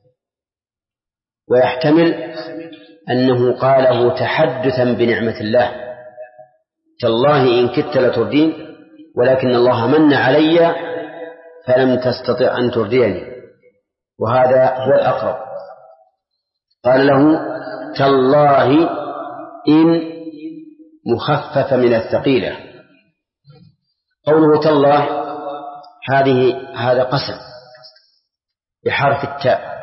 ويحتمل أنه قاله تحدثا بنعمة الله تالله إن كدت لتردين ولكن الله من علي فلم تستطع أن ترديني، وهذا هو الأقرب. قال له تالله إن مخفف من الثقيلة. قوله تالله هذا قسم بحرف التاء،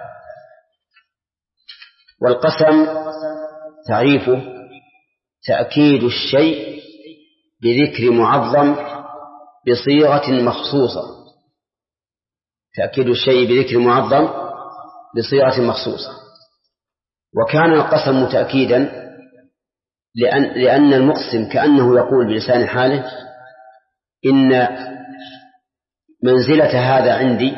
والقسم تعريفه تأكيد الشيء بذكر معظم بصيغة مخصوصة، تأكيد الشيء بذكر معظم بصيغة مخصوصة. وكان القسم تأكيدا لأن المقسم كأنه يقول بلسان حاله إن منزلة هذا عندي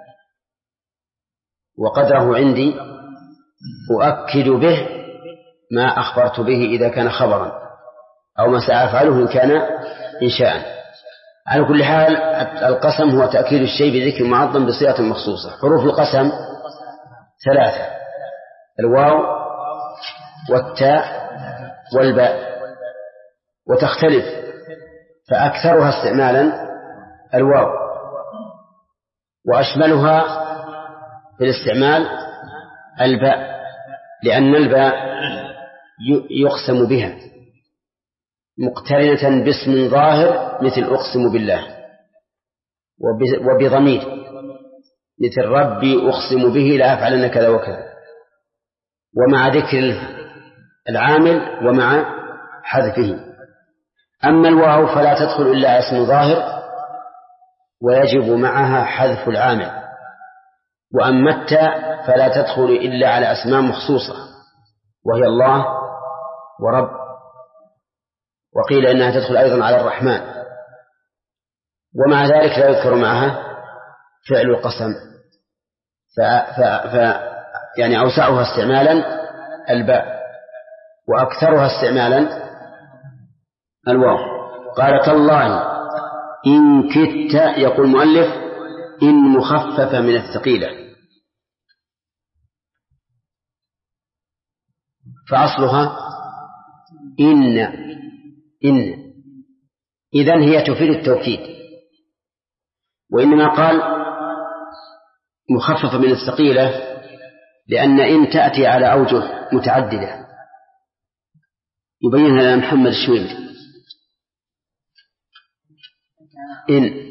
وقدره عندي أؤكد به ما أخبرت به إذا كان خبرا، أو ما سأفعله إن كان إنشاء. على كل حال القسم هو تأكيد الشيء بذكر معظم بصيغة مخصوصة. حروف القسم 3: الواو والتاء والباء، وتختلف، فأكثرها استعمالا الواو، وأشملها في الاستعمال الباء، لأن الباء يقسم بها مقترنة باسم ظاهر مثل أقسم بالله، وبضمير مثل ربي أقسم به لا أفعلن كذا وكذا، ومع ذكر العامل ومع حذفه. أما الواو فلا تدخل إلا اسم ظاهر ويجب معها حذف العامل، وأما التاء فلا تدخل إلا على أسماء مخصوصة وهي الله ورب، وقيل إنها تدخل أيضا على الرحمن، ومع ذلك لا يذكر معها فعل القسم، يعني أوسعها استعمالا الباء وأكثرها استعمالا الواو. قال تالله إن كدت، يقول المؤلف إن مخففة من الثقيلة، فأصلها إن إذن هي تفيد التوكيد، وإنما قال مخففة من الثقيلة لأن إن تأتي على أوجه متعددة يبين لنا محمد الشويمي. إن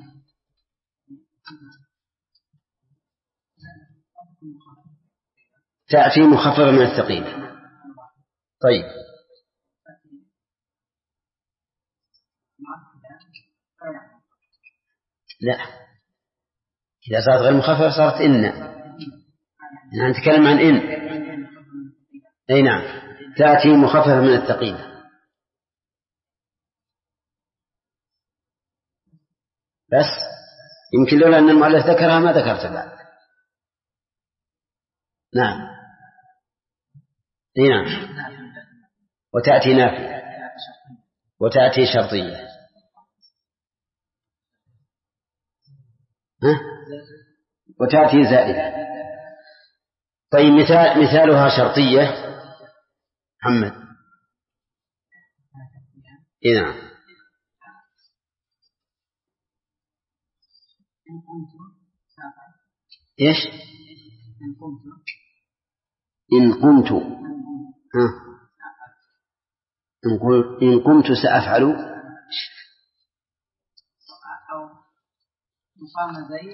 تأتي مخففة من الثقيلة. طيب لا، إذا صارت غير مخففة صارت إن. نتكلم عن إن. أي نعم، تأتي مخففة من الثقيلة. بس يمكن لولا أن المؤلف ذكرها ما ذكرت بعد. نعم. أي نعم. وتأتي نافية وتأتي شرطية. وتأتي زائدة. طيب مثالها شرطية محمد. إيه نعم. إيش؟ إن قمت إن قمت سأفعل. مقام زيد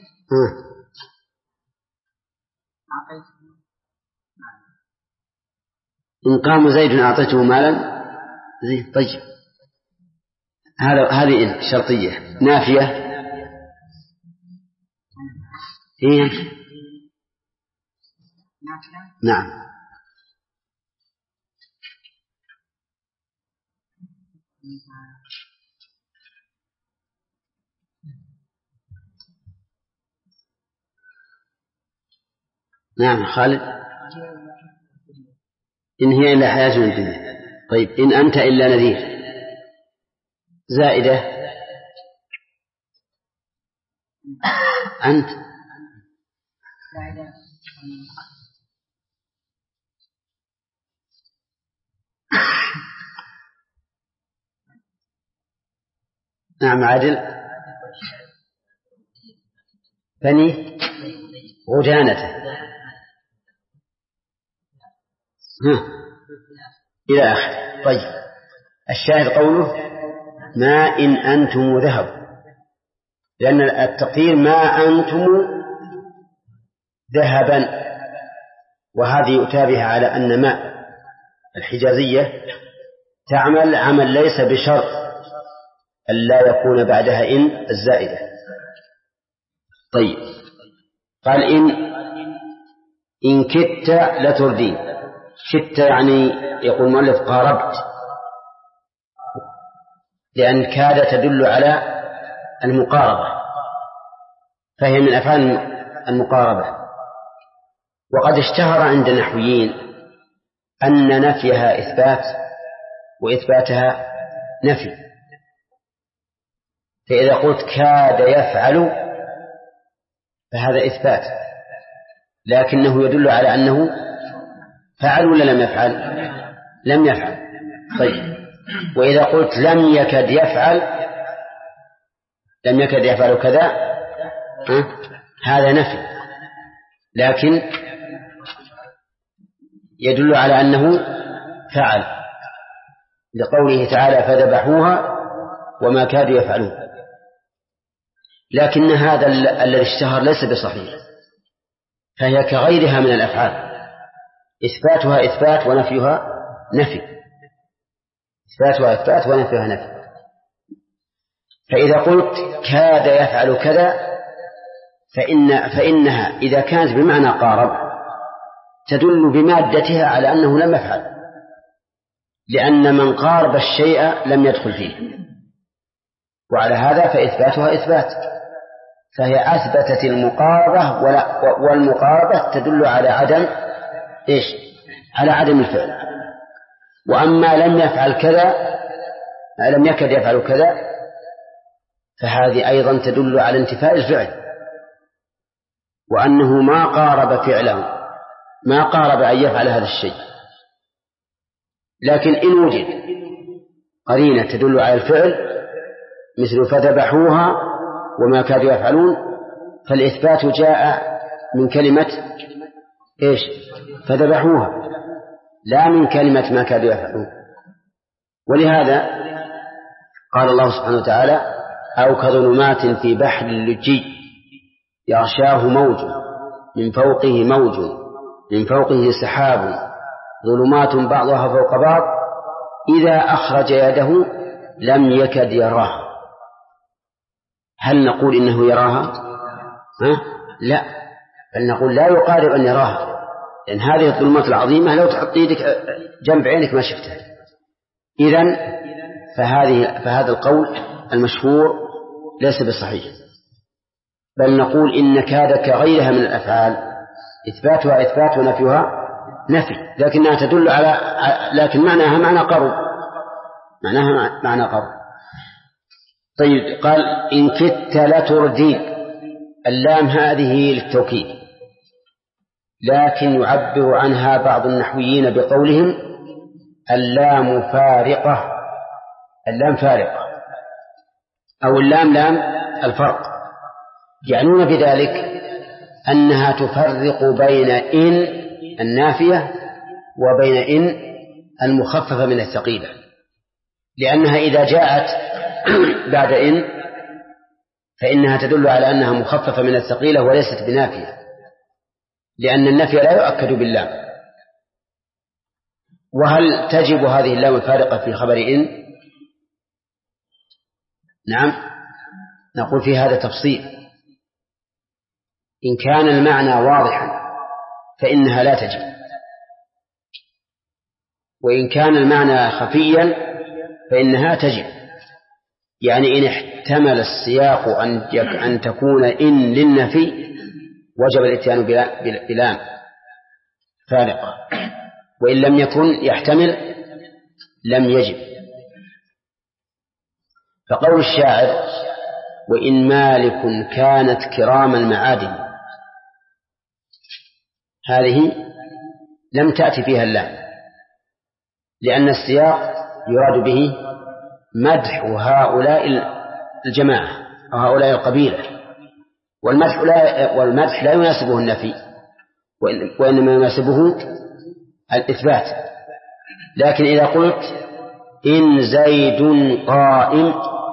إن قام زيد أعطيته مالا. طيب هذه إن شرطية نافية. إيه؟ نعم. نعم خالد. إن هي إلا حياتنا الدنيا. طيب إن أنت إلا نذير زائدة. أنت نعم عادل. بني غدانته إلى آخر. طيب الشاهد قوله ما إن أنتم ذهب، لأن التقدير ما أنتم ذهبا، وهذه يؤتى بها على أن ما الحجازية تعمل عمل ليس بشرط ألا يكون بعدها إن الزائدة. طيب قال إن كدت لتردين. كدت يعني يقول المؤلف قاربت، لأن كاد تدل على المقاربة، فهي من أفعال المقاربة. وقد اشتهر عند النحويين أن نفيها إثبات وإثباتها نفي. فإذا قلت كاد يفعل فهذا إثبات، لكنه يدل على أنه فعل ولا لم يفعل؟ لم يفعل. طيب وإذا قلت لم يكد يفعل كذا هذا نفي، لكن يدل على أنه فعل، لقوله تعالى فذبحوها وما كادوا يفعلون. لكن هذا الذي اشتهر ليس بصحيح، فهي كغيرها من الأفعال، إثباتها إثبات ونفيها نفي. إثباتها إثبات ونفيها نفي. فإذا قلت كاد يفعل كذا فإنها إذا كانت بمعنى قارب تدل بمادتها على أنه لم يفعل، لأن من قارب الشيء لم يدخل فيه، وعلى هذا فإثباتها إثبات، فهي أثبتت المقاربة، والمقاربة تدل على عدم إيش؟ على عدم الفعل. وأما لم يفعل كذا، لم يكد يفعل كذا، فهذه أيضا تدل على انتفاء الفعل، وأنه ما قارب فعله، ما قارب أن يفعل هذا الشيء. لكن إن وجد قرينة تدل على الفعل مثل فذبحوها وما كادوا يفعلون، فالإثبات جاء من كلمة إيش؟ فذبحوها، لا من كلمة ما كادوا يفعلون. ولهذا قال الله سبحانه وتعالى: أو كظلمات في بحر اللجي يغشاه موج من فوقه موج من فوقه سحاب ظلمات بعضها فوق بعض إذا أخرج يده لم يكد يراها. هل نقول إنه يراها؟ لا، بل نقول لا يقارب أن يراها، لأن هذه الظلمات العظيمة لو تحط يدك جنب عينك ما شفتها. إذن فهذا القول المشهور ليس بصحيح، بل نقول إن كاد كغيرها من الأفعال إثباتها إثبات ونفيها نفي، لكنها تدل لكن معناها معنى قرب. طيب، قال: إن كدت لتردين. اللام هذه للتوكيد، لكن يعبر عنها بعض النحويين بقولهم: اللام فارقة. اللام فارقة أو اللام لام الفرق، يعنون بذلك أنها تفرق بين إن النافية وبين إن المخففة من الثقيلة، لأنها إذا جاءت بعد إن فإنها تدل على أنها مخففة من الثقيلة وليست بنافية، لأن النفي لا يؤكد باللام. وهل تجب هذه اللام الفارقة في خبر إن؟ نعم، نقول في هذا تفصيل. إن كان المعنى واضحا فإنها لا تجب، وإن كان المعنى خفيا فإنها تجب. يعني إن احتمل السياق أن تكون إن للنفي وجب الاتيان بلام فارقة، وإن لم يكن يحتمل لم يجب. فقول الشاعر: وإن مالك كانت كرام المعادن، هذه لم تأتي فيها اللام، لأن السياق يراد به مدح هؤلاء الجماعة أو هؤلاء القبيلة، والمدح لا يناسبه النفي، وإنما يناسبه الإثبات. لكن إذا قلت إن زيد قائم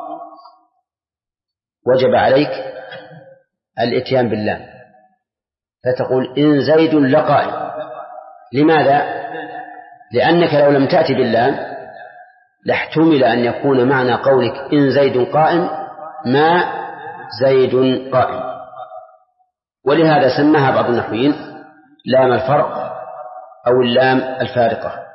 وجب عليك الاتيان باللام، فتقول إن زيد لقائم. لماذا؟ لأنك لو لم تأتي باللام لاحتمل أن يكون معنى قولك إن زيد قائم ما زيد قائم. ولهذا سماها بعض النحويين لام الفرق أو اللام الفارقة.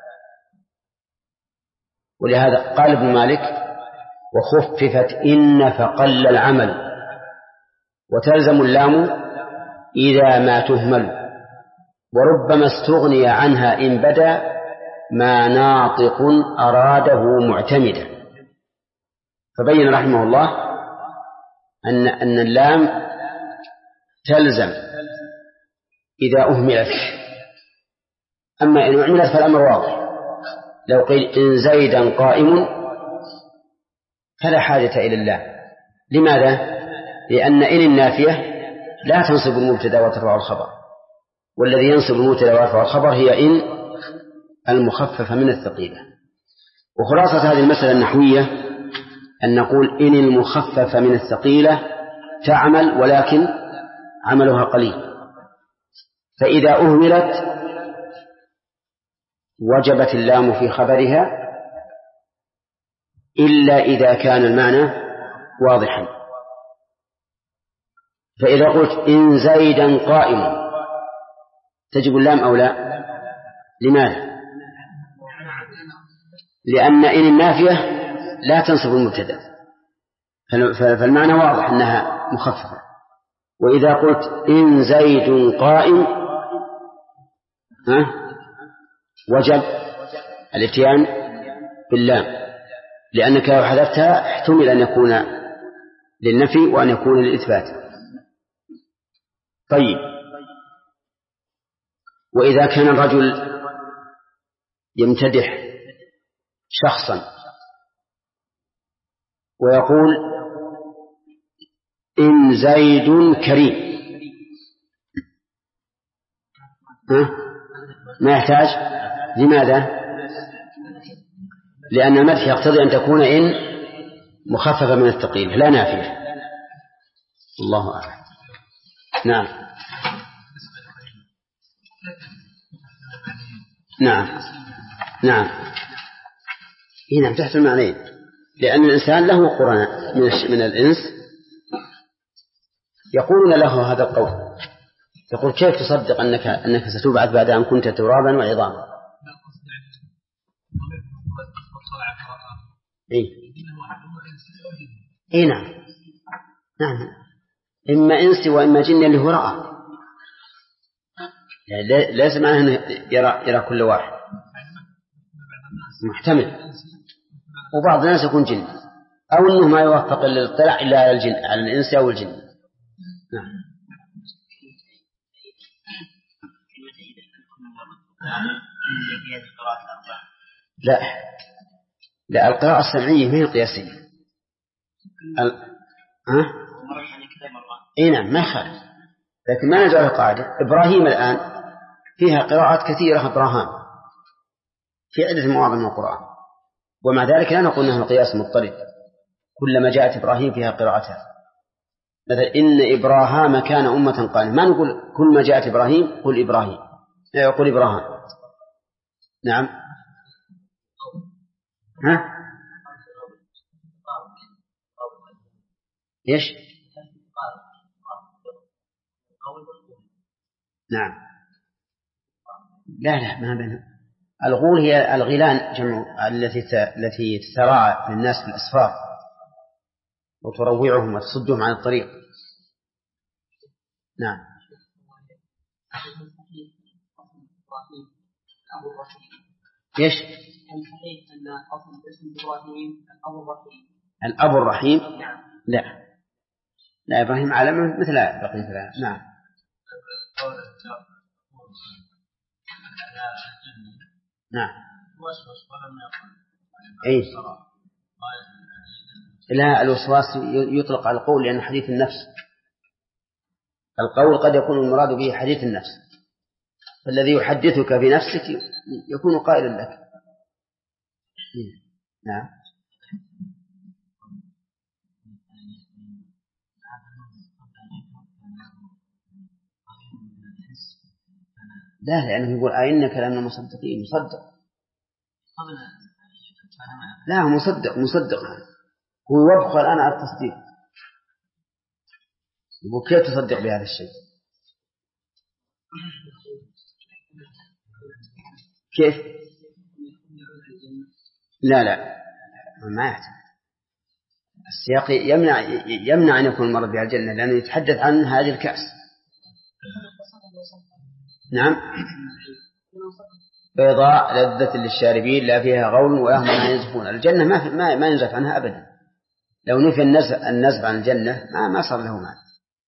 ولهذا قال ابن مالك: وخففت إن فقل العمل، وتلزم اللام إذا ما تهمل، وربما استغني عنها إن بدا ما ناطق أراده معتمدا. فبين رحمه الله أن اللام تلزم إذا أهملت، أما إن أهملت فالأمر واضح. لو قيل إن زيدا قائم فلا حاجة إلى اللام. لماذا؟ لأن إن النافية لا تنصب المبتدا وترفع الخبر، والذي ينصب المبتدا ويرفع الخبر هي إن المخففة من الثقيلة. وخلاصة هذه المسألة النحوية أن نقول إن المخففة من الثقيلة تعمل، ولكن عملها قليل، فإذا أهملت وجبت اللام في خبرها إلا إذا كان المعنى واضحا. فإذا قلت إن زيدا قائم تجب اللام أو لا؟ لماذا؟ لأن إن النافية لا تنصب المبتدا، فالمعنى واضح أنها مخففة. وإذا قلت إن زيد قائم وجب الاتيان باللام، لأنك لو حذفتها احتمل أن يكون للنفي وأن يكون للإثبات. طيب، وإذا كان الرجل يمتدح شخصا ويقول إن زيد كريم، ما يحتاج. لماذا؟ لأن المدح يقتضي أن تكون إن مخففة من الثقيل لا نافية. الله أعلم. نعم نعم نعم هنا تحت المعنيين، لأن الإنسان له قرناء من الإنس يقولون له هذا القول، يقول كيف تصدق أنك ستبعث بعد أن كنت ترابا وعظاما. إيه نعم نعم، إما إنس وإما جن اللي هو رأى، يعني ليس معنى أنه يرى كل واحد، محتمل. وبعض الناس يكون جن، أو أنه ما يوفق للاطلاع إلا على الجن، على الإنس أو الجن. نعم. لا لا، القراءة السمعية ما هي القياسية. إيه نعم ما يخالف، لكن ما نجعل القاعدة. إبراهيم الآن فيها قراءات كثيرة، إبراهام في عدة مواضع من القرآن، ومع ذلك لا نقول أنه قياس مضطرد. كلما جاءت إبراهيم فيها قراءتها، مثلا إن إبراهام كان أمة قانتا، ما نقول كل ما جاءت إبراهيم قل إبراهيم، قل إبراهام. نعم. ها إيش؟ نعم. لا ما بين. الغول هي الغيلان جمع التي تتراعى للناس في الأسفار وتروعهم وتصدهم عن الطريق. نعم. إيش؟ صحيح أن أصل اسم إبراهيم الأب الرحيم. الأب الرحيم؟ لا لا، إبراهيم عالم مثل بقية ثلاثة. نعم. نعم. أي لا، الوسواس يطلق على القول لأنه حديث النفس. القول قد يكون المراد به حديث النفس، فالذي يحدثك بنفسك يكون قائلا لك. نعم. لا، لأنه يقول أئنك لمن المصدقين، مصدق. لا مصدق هو يبقى الآن على التصديق. يقول كيف تصدق بهذا الشيء؟ كيف؟ لا ما يحتمل. السياق يمنع أن يكون المرض بها الجنة، لأنه يتحدث عن هذه الكأس. نعم. بيضاء لذة للشاربين لا فيها غول وهم ما ينزفون. الجنة ما ينزف عنها أبدا. لو نفي النزف عن الجنة ما صار له معنى.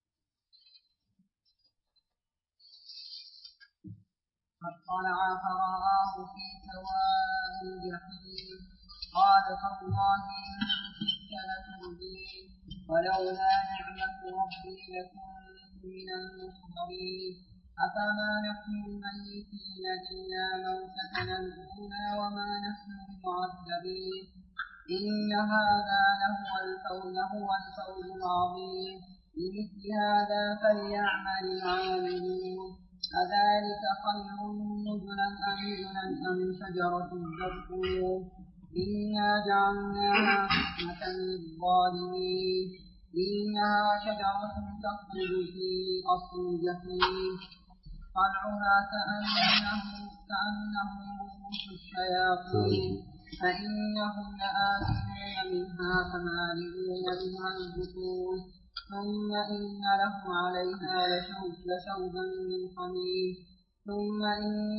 فاطلع فرآه في سواء الجحيم قال تالله إن كدت لتردين ولولا نعمة ربي لكنت من المحضرين أفما نحن الميتين إلا موتتنا الأولى وما نحن بمعذبين إن هذا لهو الفوز العظيم لمثل هذا فليعمل العاملون أذلك خير نزلا أم شجرة الزقوم إنا جعلناها فتنة للظالمين إنها شجرة تخرج في أصل الجحيم طلعها كأنه رؤوس الشياطين فإنهم لآكلون منها فمالئون منها البطون ثم إن لهم عليها لشوبا من حميم ثم إن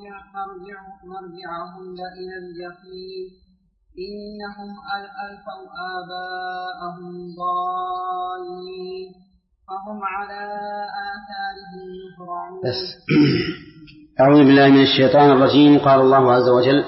مرجعهم لإلى الجحيم إنهم ألفوا آباءهم ضالين فهم على آثارهم يهرعون. أعوذ بالله من الشيطان الرجيم. قال الله عز وجل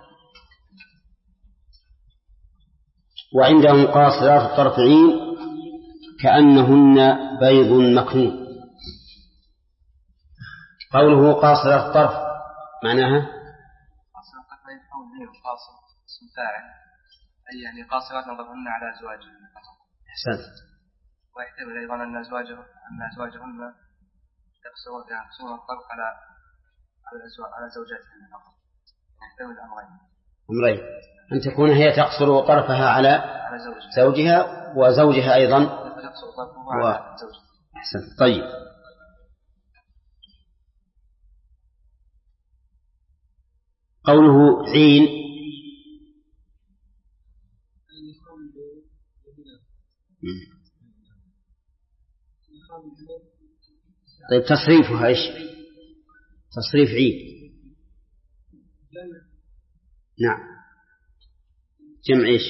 وعندهم قاصرات الطرف عين كأنهن بيض مكنون. قوله قاصر الطرف معناها قاصر الطرف يفهم هي قاصر اسم فاعل أي يعني قاصرات نظرهن على أزواجهن. أحسنت. ويحتمل أيضا أن أزواجهن يقصرون الطرف على زوجاتهن فقط. يحتمل أمرين أن تكون هي تقصر طرفها على زوجها وزوجها أيضا تقصر طرفه على زوجها. أحسنت. طيب قوله عين طيب تصريفها إيش؟ تصريف عين. نعم جمع إيش؟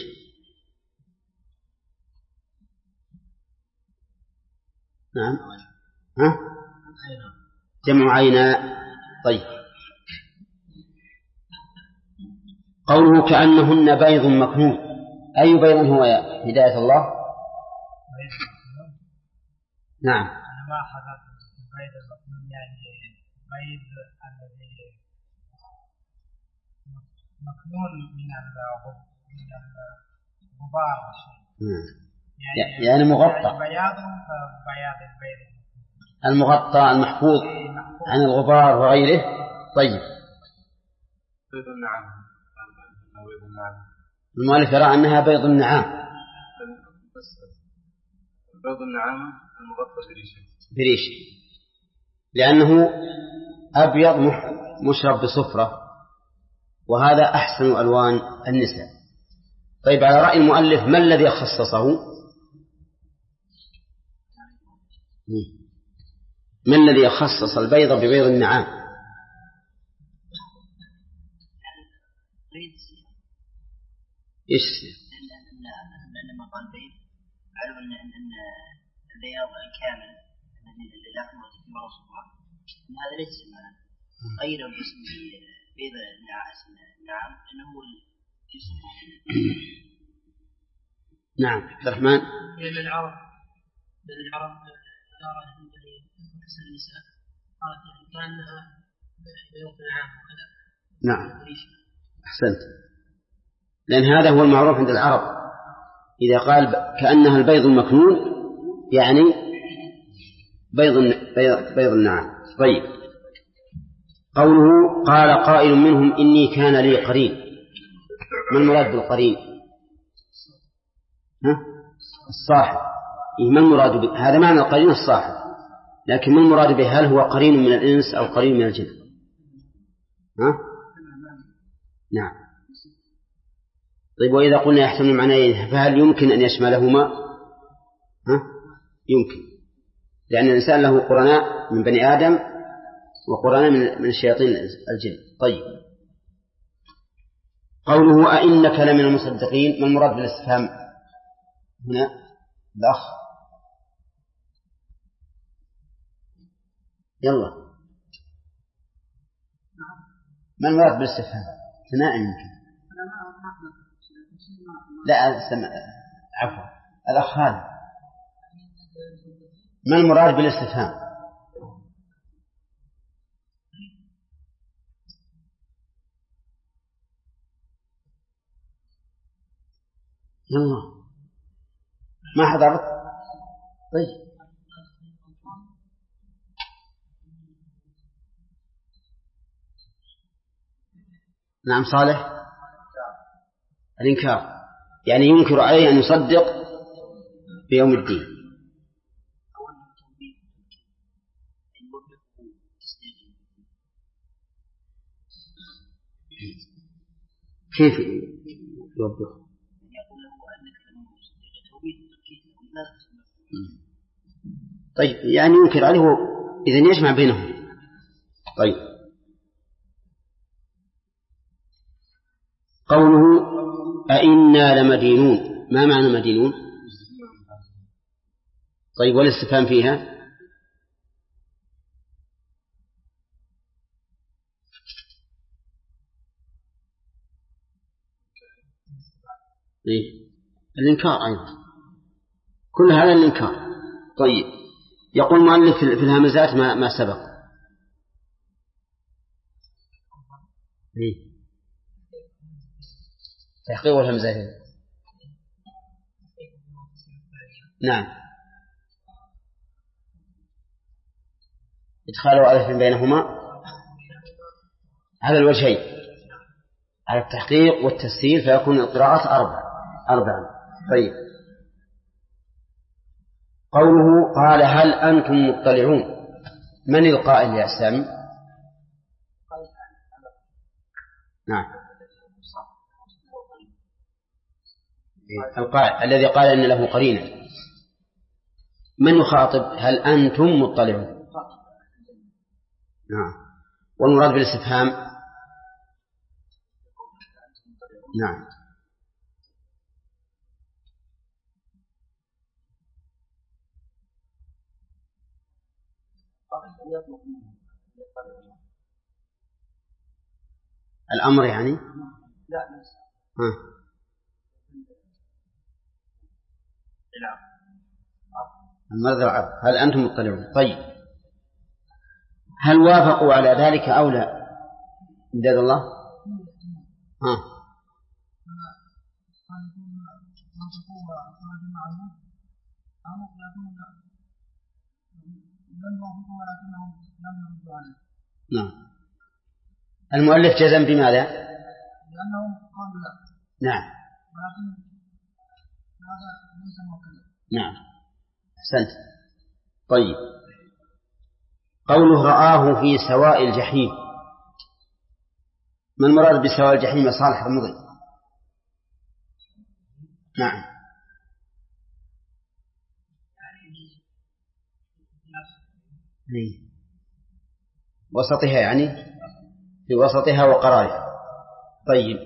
نعم ها؟ جمع عينا. طيب قوله كأنهن بيض مكنون أي بيض هو يا هداية الله؟ نعم أنا ما حضرت البيض المكنون يعني بيض الذي مكنون من الغبار يعني مغطى بياض بياض البيض المغطى المحفوظ عن الغبار وغيره. طيب بيض النعام. المؤلف يرى أنها بيض النعام. بيض النعام المغطى بريشه لأنه أبيض مشرب بصفرة وهذا أحسن ألوان النساء. طيب على رأي المؤلف ما الذي خصصه؟ ما الذي خصص البيض ببيض النعام؟ إيش؟ لما قال بيض قالوا أن البياض الكامل الذي لا حمرة في مرصوصها هذا ليس معنى غير باسم بيض النعام أنه هو الجسم. نعم عبد الرحمن. لأن العرب أرادت أن تكسر النساء قالت كأنها بيض النعام وكذا. نعم أحسنت. لأن هذا هو المعروف عند العرب إذا قال كأنها البيض المكنون يعني بيض النعام. طيب قوله قال قائل منهم إني كان لي قرين. ما المراد بالقرين؟ الصاحب. ما المراد به؟ هذا معنى القرين الصاحب، لكن ما المراد به؟ هل هو قرين من الإنس أو قرين من الجن؟ نعم. طيب وإذا قلنا يحتمل معنيين فهل يمكن أن يشملهما؟ يمكن، لأن الإنسان له قرناء من بني آدم وقرناء من الشياطين الجن. طيب قوله أئنك لمن المصدقين، ما المراد بالاستفهام هنا؟ الأخ يلا، ما المراد بالاستفهام؟ ثناء يمكن. لا عفوا الأخ هذا ما المراد بالاستفهام؟ يلا ما حضرت. طيب نعم صالح. الإنكار يعني ينكر عليه أن يصدق بيوم الدين. كيف يوضح؟ طيب يعني ينكر عليه إذن يجمع بينهم. طيب قوله أئنا لمدينون، ما معنى مدينون؟ طيب والاستفهام فيها؟ الإنكار أيضا، كل هذا الإنكار. طيب يقول المؤلف في الهمزات ما سبق تحقيق الهمزتين. نعم. إدخال ألف بينهما على الوجهين، على التحقيق والتسهيل، فيكون القراءات أربعا. طيب. قوله قال هل أنتم مطلعون، من القائل يا سامي؟ نعم، القائل الذي قال إن له قرينة. من يخاطب هل أنتم مطلعون؟ نعم. والمراد بالاستفهام؟ نعم. الأمر يعني؟ لا. المرضى هل أنتم مطلعون. طيب، هل وافقوا على ذلك أو لا؟ إمداد الله. نعم. المؤلف جزم بماذا؟ لأنهم قالوا لا. نعم. ولكن هذا ليس موكلا. نعم، أحسنت. طيب، قوله رآه في سواء الجحيم، ما المراد بسواء الجحيم يا صالح المضي؟ نعم. وسطها يعني في وسطها وقرارها. طيب،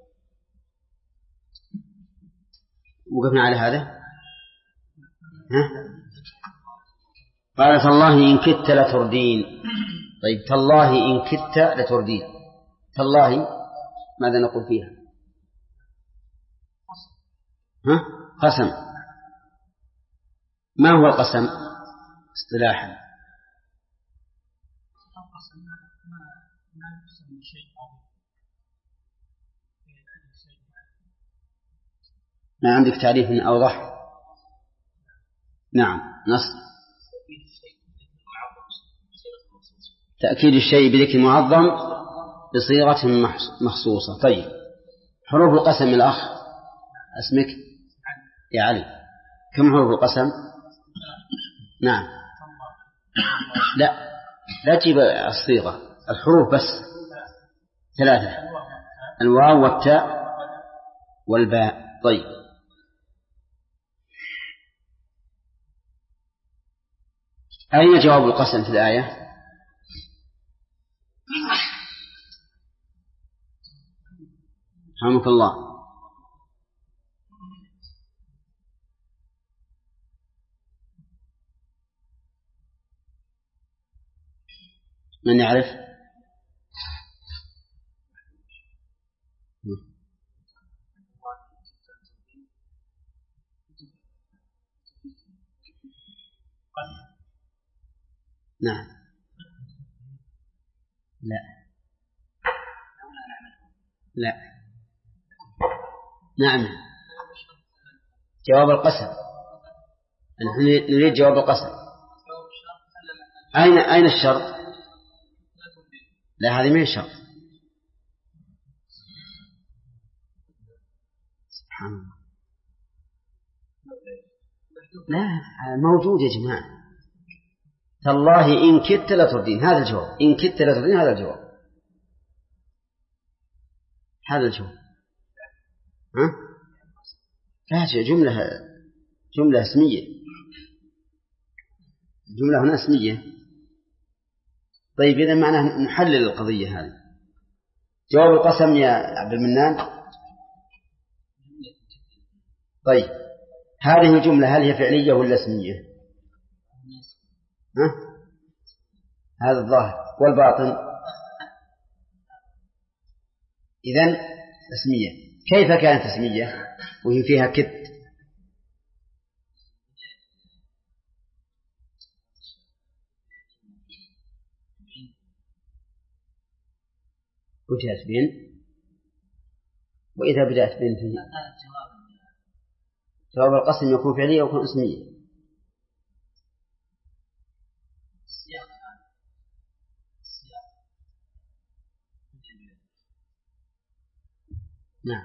وقفنا على هذا. قال تالله إن كدت لتردين. طيب، تالله إن كدت لتردين، تالله ماذا نقول فيها؟ قسم. ما هو القسم اصطلاحا؟ ما عندك تعريف أوضح؟ نعم، نص. تأكيد الشيء بذكر معظم بصيغة مخصوصة. طيب، حروف القسم الأخ اسمك يا علي، كم حروف القسم؟ نعم. لا تجيب الصيغة، الحروف بس 3: الواو والتاء والباء. طيب، أين جواب القسم في الآية؟ رحمك الله. من يعرف؟ نعم. لا. نعم، جواب القسم. نحن نريد جواب القسم. أين الشرط؟ لا، هذه ما هي شرط. سبحان الله. لا، موجود يا جماعة. تالله إن كدت لتردين، هذا الجواب. إن كدت لتردين، هذا الجواب. هذا الجواب. لا، جملة اسمية. جملة هنا اسمية. طيب، إذا معناه نحلل القضية هذه. جواب القسم يا عبد المنان. طيب، هذه الجملة هل هي فعلية ولا اسمية؟ هذا الظاهر. والباطن إذن اسمية. كيف كانت اسمية وهي فيها كد؟ بدأت بين، وإذا بدأت بين فيه جواب القسم يكون فعليا ويكون اسميا. نعم.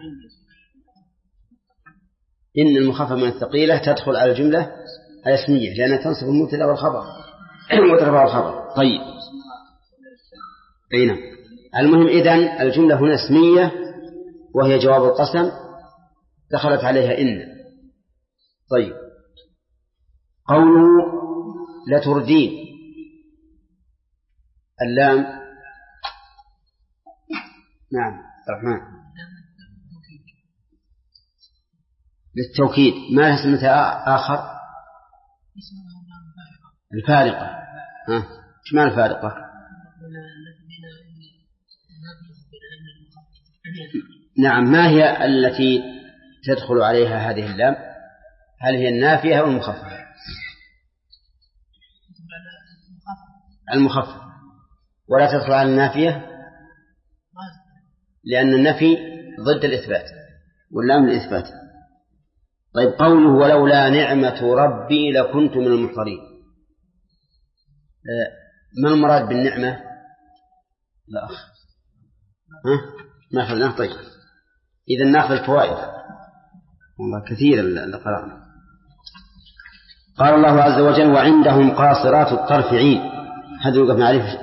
إن المخفف من الثقيلة تدخل على الجملة الاسمية لأنها تنصب المبتدأ والخبر وترفع الخبر. طيب أين المهم إذن الجملة هنا اسمية وهي جواب القسم دخلت عليها إن. طيب قوله لتردين اللام. نعم الرحمن للتوكيد. ما اسم آخر؟ الفارقة. ايش معنى الفارقة؟ نعم. ما هي التي تدخل عليها هذه اللام؟ هل هي النافية أو المخففة؟ المخففة. ولا تدخل على النافية لأن النفي ضد الإثبات واللام للإثبات. طيب قوله ولولا نعمة ربي لكنت من المحضرين، ما المراد بالنعمة؟ لا ما أخذناه. طيب إذا نأخذ الفوائد والله كثير القرآن. قال الله عز وجل وعندهم قاصرات الطرف عين. هذا يوقف معرفة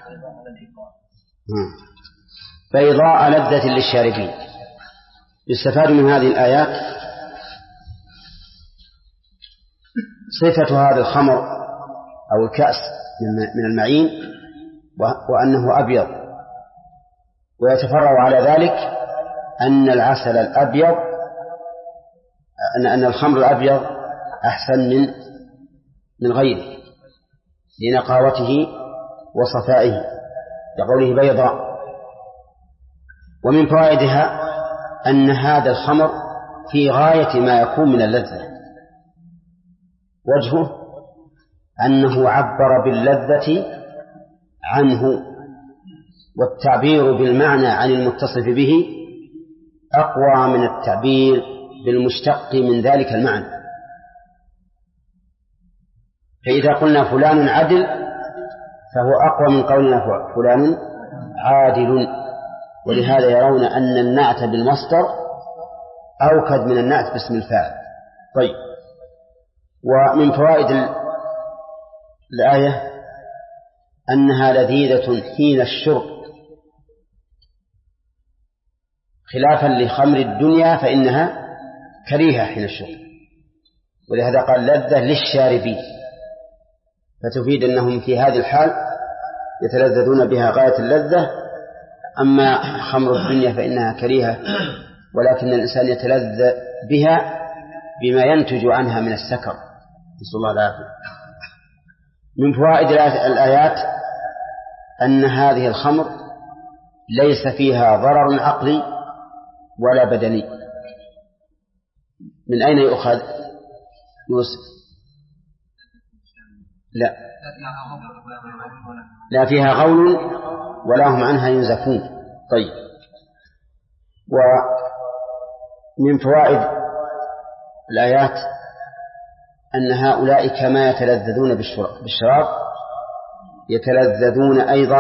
بيضاء لذة للشاربين. يستفاد من هذه الآيات صفة هذا الخمر أو الكأس من المعين وأنه أبيض، ويتفرع على ذلك أن العسل الأبيض أن الخمر الأبيض أحسن من غيره لنقاوته وصفائه لقوله بيضاء. ومن فوائدها أن هذا الخمر في غاية ما يكون من اللذة. وجهه أنه عبر باللذة عنه، والتعبير بالمعنى عن المتصف به أقوى من التعبير بالمشتق من ذلك المعنى. فإذا قلنا فلان عدل فهو أقوى من قولنا فلان عادل، ولهذا يرون أن النعت بالمصدر أوكد من النعت باسم الفاعل. طيب ومن فوائد الآية أنها لذيذة حين الشرب خلافا لخمر الدنيا فإنها كريهة حين الشرب، ولهذا قال لذة للشاربين، فتفيد أنهم في هذه الحال يتلذذون بها غاية اللذة. أما خمر الدنيا فإنها كريهة، ولكن الإنسان يتلذذ بها بما ينتج عنها من السكر، نسأل الله العافية. من فوائد الآيات أن هذه الخمر ليس فيها ضرر عقلي ولا بدني. من أين يؤخذ يوسف؟ لا فيها غول ولا هم عنها ينزفون. طيب ومن فوائد الآيات أن هؤلاء كما يتلذذون بالشراب يتلذذون أيضا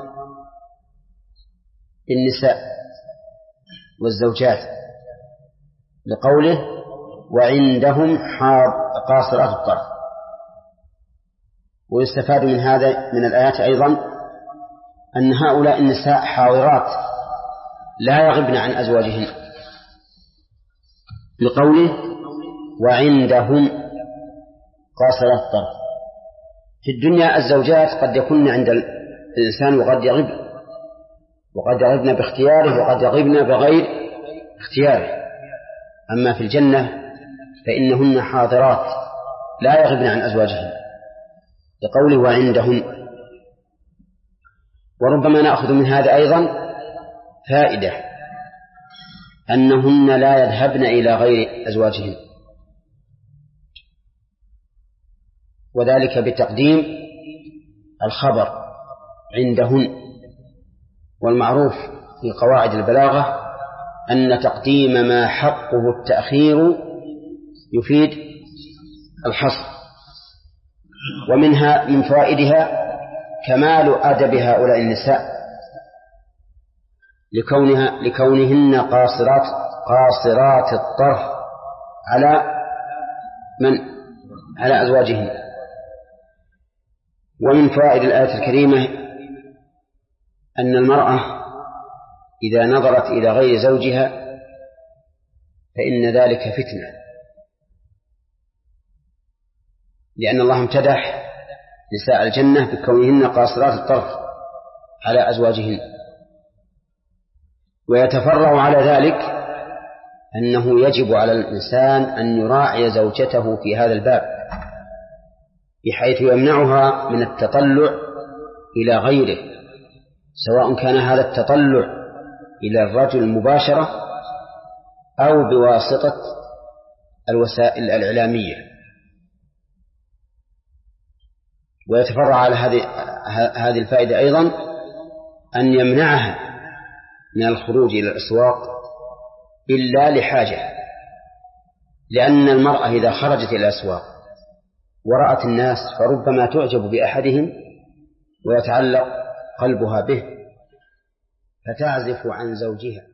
بالنساء والزوجات، لقوله وعندهم قاصرات الطرف. ويستفاد من هذا من الآيات أيضا أن هؤلاء النساء حاضرات لا يغبن عن أزواجهن، لقوله وعندهم قاصرات الطرف. في الدنيا الزوجات قد يكون عند الإنسان وقد يغبن باختياره وقد يغبن بغير اختياره. أما في الجنة فإنهن حاضرات لا يغبن عن أزواجهن، لقوله وعندهن. وربما نأخذ من هذا أيضا فائدة أنهن لا يذهبن إلى غير أزواجهن، وذلك بتقديم الخبر عندهن. والمعروف في قواعد البلاغة أن تقديم ما حقه التأخير يفيد الحصر. ومنها من فوائدها كمال أدب هؤلاء النساء لكونهن قاصرات الطرف على أزواجهن. ومن فوائد الآية الكريمة أن المرأة إذا نظرت إلى غير زوجها فإن ذلك فتنة، لأن الله امتدح نساء الجنة بكونهن قاصرات الطرف على أزواجهن. ويتفرع على ذلك أنه يجب على الإنسان أن يراعي زوجته في هذا الباب بحيث يمنعها من التطلع إلى غيره، سواء كان هذا التطلع إلى الرجل مباشرة أو بواسطة الوسائل الإعلامية. ويتفرع على هذه الفائدة أيضا أن يمنعها من الخروج إلى الأسواق إلا لحاجة، لأن المرأة إذا خرجت إلى الأسواق ورأت الناس فربما تعجب بأحدهم ويتعلق قلبها به فتعزف عن زوجها.